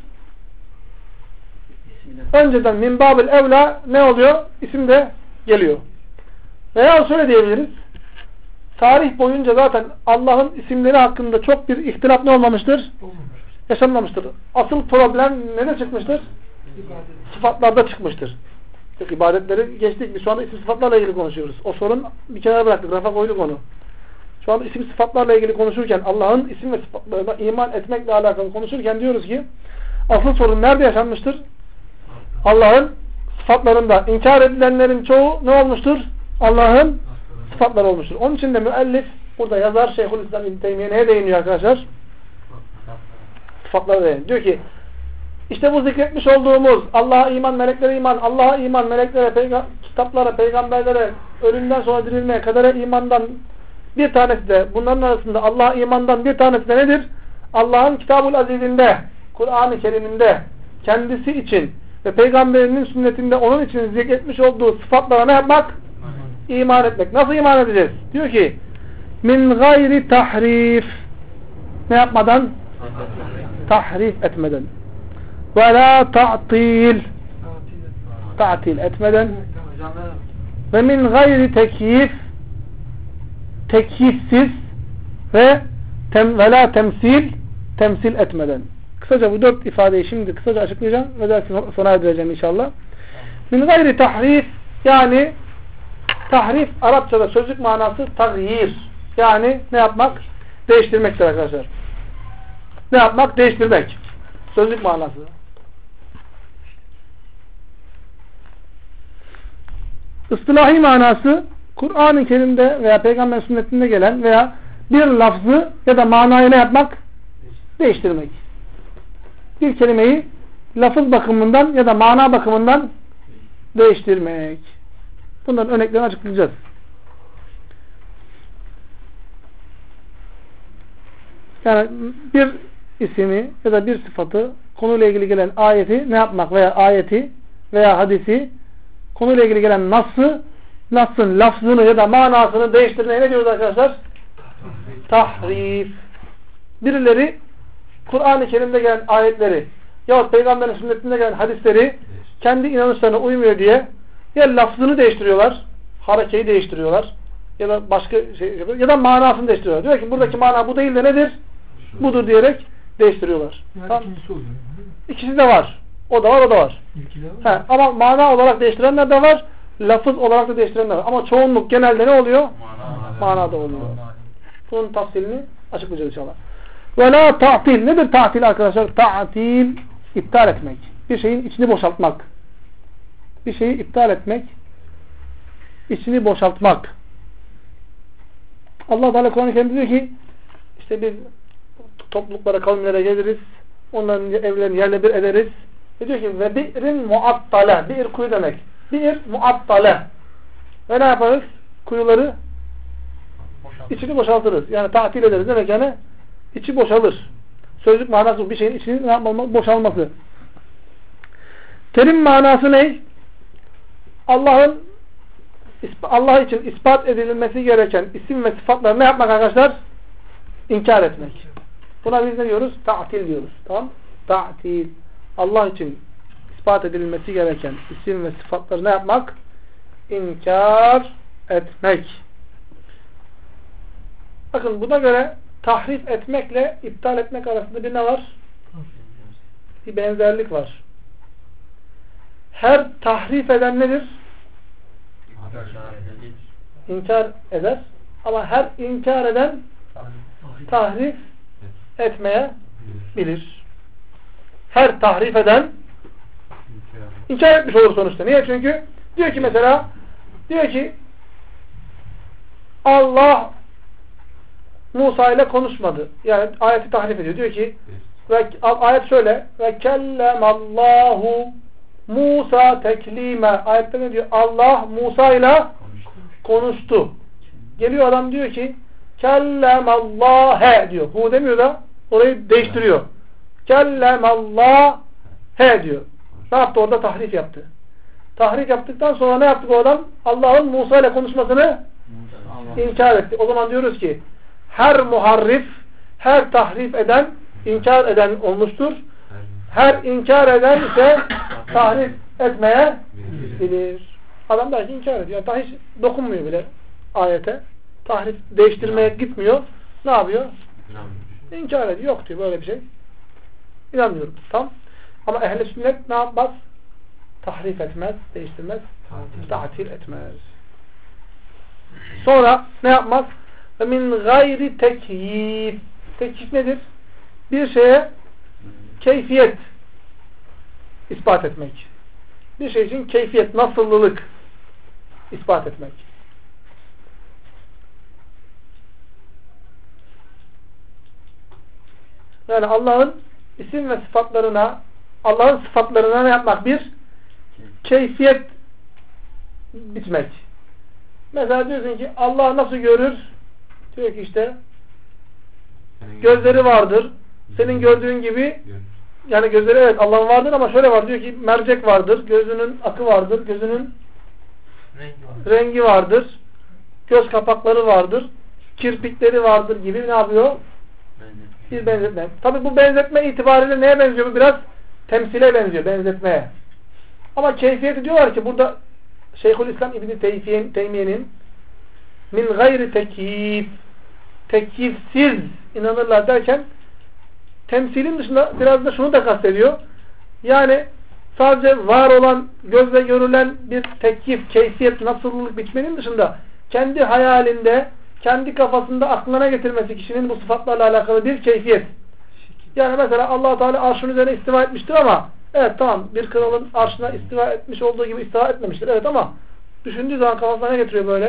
önceden min babil evla ne oluyor? İsim de geliyor. Veya şöyle diyebiliriz. Tarih boyunca zaten Allah'ın isimleri hakkında çok bir ihtilaf ne olmamıştır? Yaşanmamıştır. Asıl problem nerede çıkmıştır? Sıfatlarda çıkmıştır. İbadetleri geçtik. Biz şu anda isim sıfatlarla ilgili konuşuyoruz. O sorun bir kenara bıraktık. Rafa koyduk onu. Şu anda isim sıfatlarla ilgili konuşurken Allah'ın isim ve sıfatlarına iman etmekle alakalı konuşurken diyoruz ki asıl sorun nerede yaşanmıştır? Allah'ın sıfatlarında. İnkar edilenlerin çoğu ne olmuştur? Allah'ın sıfatları olmuştur. Onun için de müellif burada yazar Şeyhülislam İbn Teymiye neye değiniyor arkadaşlar? Sıfatlara değiniyor. Diyor ki İşte bu zikretmiş olduğumuz Allah'a iman, meleklere iman, Allah'a iman, meleklere, kitaplara, peygamberlere, ölümden sonra dirilmeye, kadere imandan bir tanesi de, bunların arasında Allah'a imandan bir tanesi de nedir? Allah'ın Kitab-ül Aziz'inde, Kur'an-ı Kerim'inde kendisi için ve peygamberinin sünnetinde onun için zikretmiş olduğu sıfatlara ne yapmak? İman etmek. Nasıl iman edeceğiz? Diyor ki min gayri tahrif, ne yapmadan? Tahrif etmeden. Ve la ta'til etmeden ve min gayri tekyifsiz ve la temsil etmeden. Kısaca bu 4 ifadeyi şimdi kısaca açıklayacağım ve dersi sona edeceğim inşallah. Min gayri tahrif, yani tahrif Arapçada sözlük manası tagyir. Yani ne yapmak? Değiştirmektir arkadaşlar. Ne yapmak? Değiştirmek. Sözlük manası. İstilahi manası Kur'an-ı Kerim'de veya Peygamber sünnetinde gelen veya bir lafzı ya da manayı ne yapmak? Değiştirmek. Bir kelimeyi lafız bakımından ya da mana bakımından değiştirmek. Bunların örneklerini açıklayacağız. Yani bir ismi ya da bir sıfatı, konuyla ilgili gelen ayeti ne yapmak veya ayeti veya hadisi, konuyla ilgili gelen nas'ın lafzını ya da manasını değiştirmeye ne diyoruz arkadaşlar? Tahrif. Birileri Kur'an-ı Kerim'de gelen ayetleri yahut Peygamber'in sünnetinde gelen hadisleri kendi inanışlarına uymuyor diye ya lafzını değiştiriyorlar, harekeyi değiştiriyorlar ya da başka şey ya da manasını değiştiriyorlar. Diyor ki buradaki mana bu değil de nedir? Budur diyerek değiştiriyorlar. Yani tamam. ikincisi oluyor. İkisi de var. O da var, o da var. İlki de var. Ama mana olarak değiştirenler de var. Lafız olarak da değiştirenler var. Ama çoğunluk genelde ne oluyor? Manada oluyor. Bunun tafsilini açıklayacağız inşallah. Ve la ta'til. Nedir ta'til arkadaşlar? Ta'til, iptal etmek. Bir şeyin içini boşaltmak. Bir şeyi iptal etmek, içini boşaltmak. Allah Teala Kur'an-ı Kerim'de diyor ki işte biz topluluklara, kavimlere geliriz. Onların evlerini yerle bir ederiz. Ve diyor ki ve bi'rin muattale. Bi'r kuyu demek. Bi'r muattale. Ve ne yaparız? Kuyuları içini boşaltırız. Yani ta'til ederiz. Demek yani içi boşalır. Sözlük manası bu. Bir şeyin içinin ne yapmaması? Boşalması. Terim manası ne? Allah için ispat edilmesi gereken isim ve sıfatları ne yapmak arkadaşlar? İnkar etmek. Buna biz ne diyoruz? Ta'til diyoruz. Tamam? Ta'til. Allah için ispat edilmesi gereken isim ve sıfatları ne yapmak? İnkar etmek. Bakın buna göre tahrif etmekle iptal etmek arasında bir ne var? Bir benzerlik var. Her tahrif eden nedir? İnkar eder. Ama her inkar eden tahrif etmeye bilir. Her tahrif eden inkar etmiş olur sonuçta. Niye? Çünkü diyor ki mesela Allah Musa ile konuşmadı. Yani ayeti tahrif ediyor. Diyor ki ayet şöyle ve kellemallahu Musa teklime. Ayette ne diyor? Allah Musa ile konuştu. Geliyor adam diyor ki kellemallâhe diyor. Hu demiyor da orayı değiştiriyor. Kellemallâhe diyor. Ne yaptı? Orada tahrif yaptı. Tahrif yaptıktan sonra ne yaptı bu adam? Allah'ın Musa ile konuşmasını inkar etti. O zaman diyoruz ki her muharrif, her tahrif eden, inkar eden olmuştur. Her inkar eden ise tahrif etmeye bilir. Adam belki inkar ediyor. Yani hiç dokunmuyor bile ayete. Tahrif değiştirmeye gitmiyor. Ne yapıyor? İnkar ediyor. Yok diyor böyle bir şey. İnanmıyorum. Tamam. Ama ehl-i sünnet ne yapmaz? Tahrif etmez, değiştirmez, ta'til etmez. Sonra ne yapmaz? Ve min gayri tekyif. Tekyif nedir? Bir şeye keyfiyet ispat etmek. Bir şey için keyfiyet, nasıllılık ispat etmek. Yani Allah'ın isim ve sıfatlarına, Allah'ın sıfatlarına ne yapmak? Bir keyfiyet bitmek. Mesela diyorsun ki Allah nasıl görür? Diyor ki işte gözleri vardır. Senin gördüğün gibi yani gözleri evet Allah'ın vardır ama şöyle var. Diyor ki mercek vardır. Gözünün akı vardır. Gözünün rengi vardır. Göz kapakları vardır. Kirpikleri vardır gibi ne yapıyor? Bir benzetme. Tabi bu benzetme itibariyle neye benziyor? Bu biraz temsile benziyor. Benzetmeye. Ama keyfiyeti diyorlar ki burada Şeyhülislam İbn-i Teymiye'nin min gayri tekyif, tekyifsiz inanırlar derken temsilin dışında biraz da şunu da kastediyor. Yani sadece var olan, gözle görülen bir tekyif, keyfiyet, nasıllılık biçmenin dışında kendi hayalinde, kendi kafasında aklına getirmesi kişinin bu sıfatlarla alakalı bir keyfiyet. Yani mesela Allah Teala arşın üzerine istiva etmiştir ama evet tamam bir kralın arşına istiva etmiş olduğu gibi istiva etmemiştir. Evet ama düşündüğü zaman kafasına ne getiriyor böyle?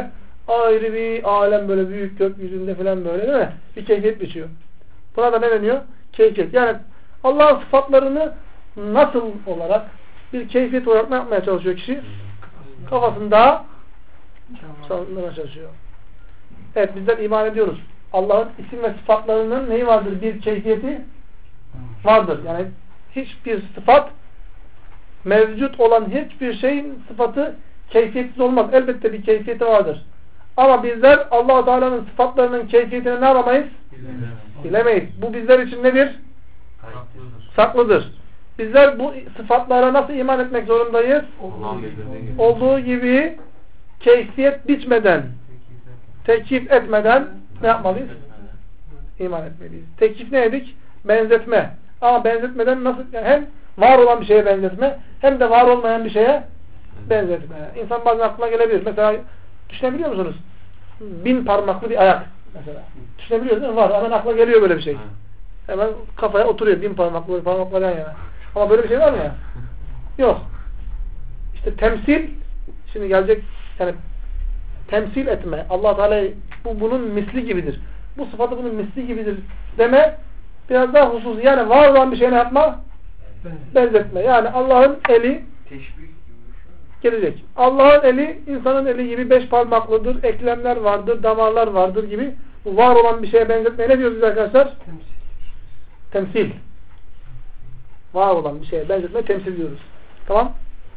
ayrı bir alem, böyle büyük gökyüzünde falan, böyle değil mi? Bir keyfiyet biçiyor. Buna da ne deniyor? Keyfiyet. Yani Allah'ın sıfatlarını nasıl olarak, bir keyfiyet olarak ne yapmaya çalışıyor kişi? Kafasında çalmaya çalışıyor. Evet, bizler iman ediyoruz. Allah'ın isim ve sıfatlarının neyi vardır? Bir keyfiyeti vardır. Yani hiçbir sıfat, mevcut olan hiçbir şeyin sıfatı keyfiyetsiz olmaz. Elbette bir keyfiyeti vardır. Ama bizler Allah-u Teala'nın sıfatlarının keyfiyetini ne aramayız? Bilemeyiz. Bu bizler için nedir? Saklıdır. Bizler bu sıfatlara nasıl iman etmek zorundayız? Olduğu gibi keyfiyet biçmeden, tekif etmeden ne yapmalıyız? İman etmeliyiz. Tekif ne dedik? Benzetme. Ama benzetmeden nasıl? Yani hem var olan bir şeye benzetme, hem de var olmayan bir şeye benzetme. İnsan bazen aklına gelebilir. Mesela düşünebiliyor musunuz? 1000 parmaklı bir ayak mesela. Düşünebiliyor musunuz? Var. Hemen akla geliyor böyle bir şey. Hemen kafaya oturuyor. 1000 parmaklı parmaklar yan yana. Ama böyle bir şey var mı ya? Yok. İşte temsil, şimdi gelecek, yani temsil etme. Allah Teala bunun misli gibidir. Bu sıfatı bunun misli gibidir deme biraz daha hususi. Yani var olan bir şey ne yapma? Benzetme. Yani Allah'ın eli gelecek. Allah'ın eli insanın eli gibi 5 parmaklıdır. Eklemler vardır, damarlar vardır gibi. Bu var olan bir şeye benzetmeye ne diyoruz arkadaşlar? Temsil. Var olan bir şeye benzetme, temsil diyoruz. Tamam?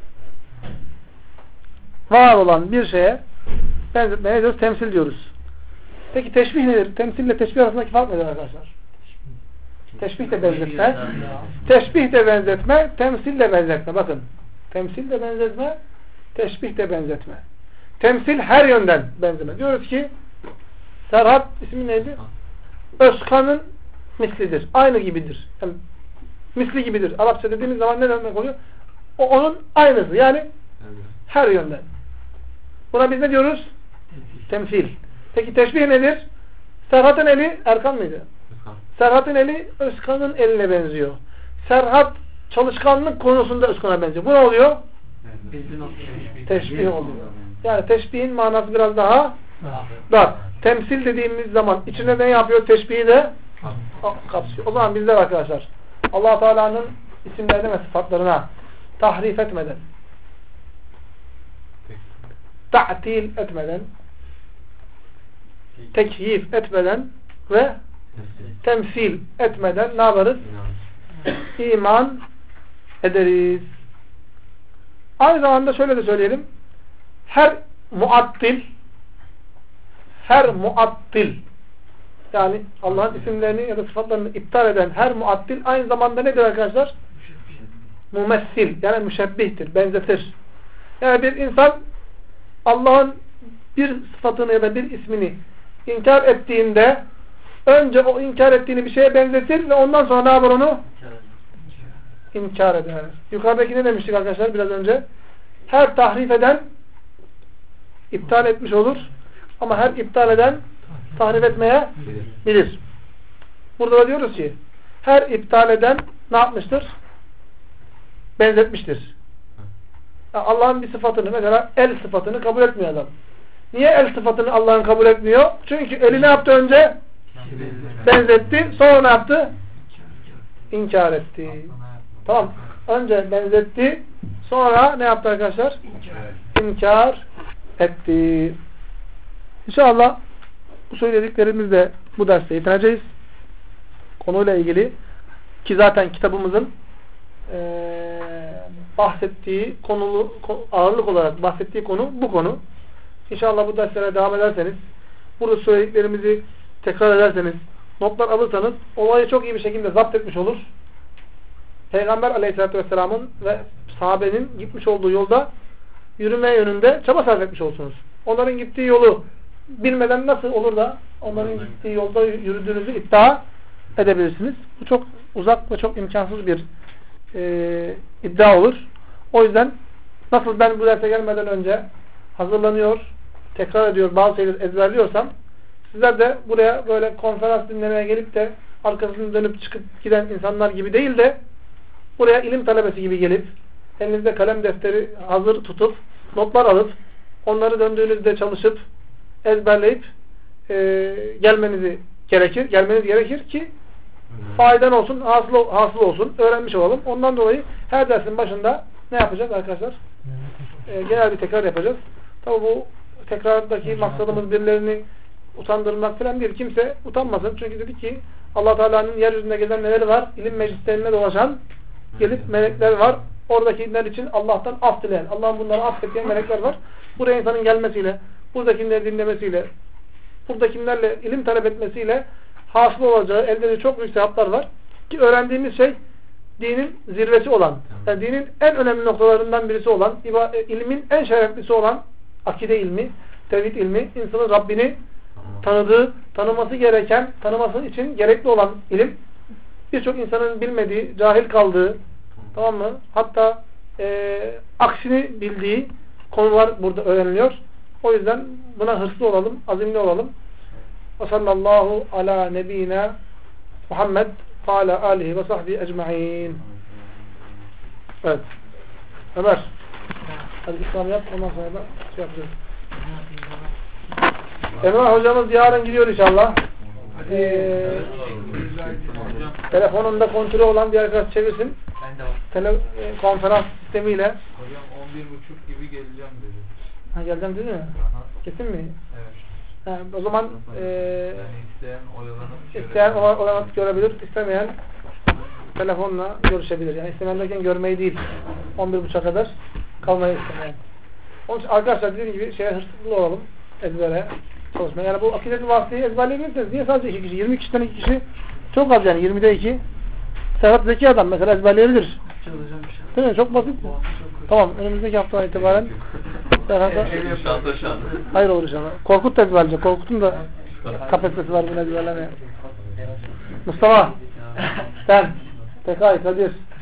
Var olan bir şeye benzetmeye ne diyoruz? Temsil diyoruz. Peki teşbih nedir? Temsille teşbih arasındaki fark nedir arkadaşlar? Teşbih de benzetme. Teşbih de benzetme, temsil de benzetme. Bakın. Temsil de benzetme, teşbih de benzetme. Temsil her yönden benzeme. Diyoruz ki Serhat ismi neydi? Özkan'ın mislidir. Aynı gibidir. Yani misli gibidir. Arapça dediğimiz zaman ne demek oluyor? O onun aynısı. Yani her yönden. Buna biz ne diyoruz? Temsil. Peki teşbih nedir? Serhat'ın eli Erkan mıydı? Serhat'ın eli Özkan'ın eline benziyor. Serhat çalışkanlık konusunda Özkan'a benziyor. Bu ne oluyor? Teşbih oluyor. Yani teşbihin manası biraz daha dar. Temsil dediğimiz zaman içine ne yapıyor? Teşbihi de kapsıyor. O zaman bizler arkadaşlar Allah Teala'nın isimlerine ve sıfatlarına tahrif etmeden, ta'til etmeden, tekyif etmeden ve temsil etmeden ne yaparız? İman ederiz. Aynı zamanda şöyle de söyleyelim. Her muattil yani Allah'ın isimlerini ya da sıfatlarını iptal eden her muattil aynı zamanda nedir arkadaşlar? Mumessil yani müşebbihtir, benzetir. Yani bir insan Allah'ın bir sıfatını ya da bir ismini inkar ettiğinde önce o inkar ettiğini bir şeye benzetir ve ondan sonra ne yapar onu? İnkar eder. Yukarıdaki ne demiştik arkadaşlar biraz önce? Her tahrif eden iptal etmiş olur. Ama her iptal eden tahrif etmeye bilir. Burada da diyoruz ki her iptal eden ne yapmıştır? Benzetmiştir. Allah'ın bir sıfatını mesela el sıfatını kabul etmiyor adam. Niye el sıfatını Allah'ın kabul etmiyor? Çünkü eli ne yaptı önce? Benzetti. Sonra ne yaptı? İnkar etti. Tamam. Önce benzetti. Sonra ne yaptı arkadaşlar? İnkar etti. İnşallah bu söylediklerimizle bu derste yetineceğiz. Konuyla ilgili ki zaten kitabımızın bahsettiği ağırlık olarak bahsettiği konu bu konu. İnşallah bu derslere devam ederseniz, burada söylediklerimizi tekrar ederseniz, notlar alırsanız olayı çok iyi bir şekilde zapt etmiş olur. Peygamber Aleyhisselatü Vesselam'ın ve sahabenin gitmiş olduğu yolda yürüme yönünde çaba sarf etmiş olursunuz. Onların gittiği yolu bilmeden nasıl olur da onların gittiği yolda yürüdüğünüzü iddia edebilirsiniz. Bu çok uzak ve çok imkansız bir iddia olur. O yüzden nasıl ben bu derse gelmeden önce hazırlanıyor, tekrar ediyor, bazı şeyleri ezberliyorsam sizler de buraya böyle konferans dinlemeye gelip de arkasını dönüp çıkıp giden insanlar gibi değil de buraya ilim talebesi gibi gelip elinizde kalem defteri hazır tutup notlar alıp onları döndüğünüzde çalışıp ezberleyip gelmeniz gerekir ki faydan olsun, hasıl olsun, öğrenmiş olalım. Ondan dolayı her dersin başında ne yapacağız arkadaşlar? Genel bir tekrar yapacağız. Tabi bu tekrardaki maksadımız birilerini utandırmak falan değil. Kimse utanmasın. Çünkü dedik ki Allah Teala'nın yeryüzünde gezen neleri var? İlim meclislerinde dolaşan gelip melekler var. Oradakiler için Allah'tan af dileyen, Allah'ın bunları affettiği melekler var. Buraya insanın gelmesiyle, buradakileri dinlemesiyle, buradakilerle ilim talep etmesiyle hasıl olacağı, elde de çok büyük sevaplar var. Ki öğrendiğimiz şey dinin zirvesi olan, yani dinin en önemli noktalarından birisi olan, ilmin en şereflisi olan akide ilmi, tevhid ilmi, insanın Rabbini tanıdığı, tanıması gereken, tanıması için gerekli olan ilim. Birçok insanın bilmediği, cahil kaldığı, tamam mı? Hatta aksini bildiği konular burada öğreniliyor. O yüzden buna hırslı olalım, azimli olalım. Ve sallallahu ala nebiyina Muhammed ve ala alihi ve sahbihi ecma'in. Evet. Ömer. Hadi İslam yap. Ondan sonra da şey yapacağız. Emrah hocamız yarın gidiyor inşallah. Telefonunda kontrolü olan bir arkadaş çevirsin. Konferans sistemiyle. Hocam 11.30 gibi geleceğim dedi. Ha, geleceğim dedi mi? Aha. Kesin mi? Evet. Ha, o zaman Yani isteyen oyalanıp görebilir. İstemeyen telefonla görüşebilir. Yani istemeyen derken görmeyi değil. 11.30'a kadar kalmayı istemeyen. Onun için arkadaşlar dediğim gibi şeye hırslı olalım. Ezbere çalışmaya. Yani bu akidet-i vasıtayı ezberleyebilirsiniz. Niye sadece 2 kişi? 20 kişiden 2 kişi çok az yani. 20'de 2. Serhat zeki adam mesela ezberleyebilir. Değil mi? Çok basit. Tamam. Önümüzdeki haftadan itibaren Serhat'a hayır olur inşallah. Korkut da ezberleyecek. Korkut'un da kapasitesi var bunu ezberlemeye. Mustafa sen Tekay Kadir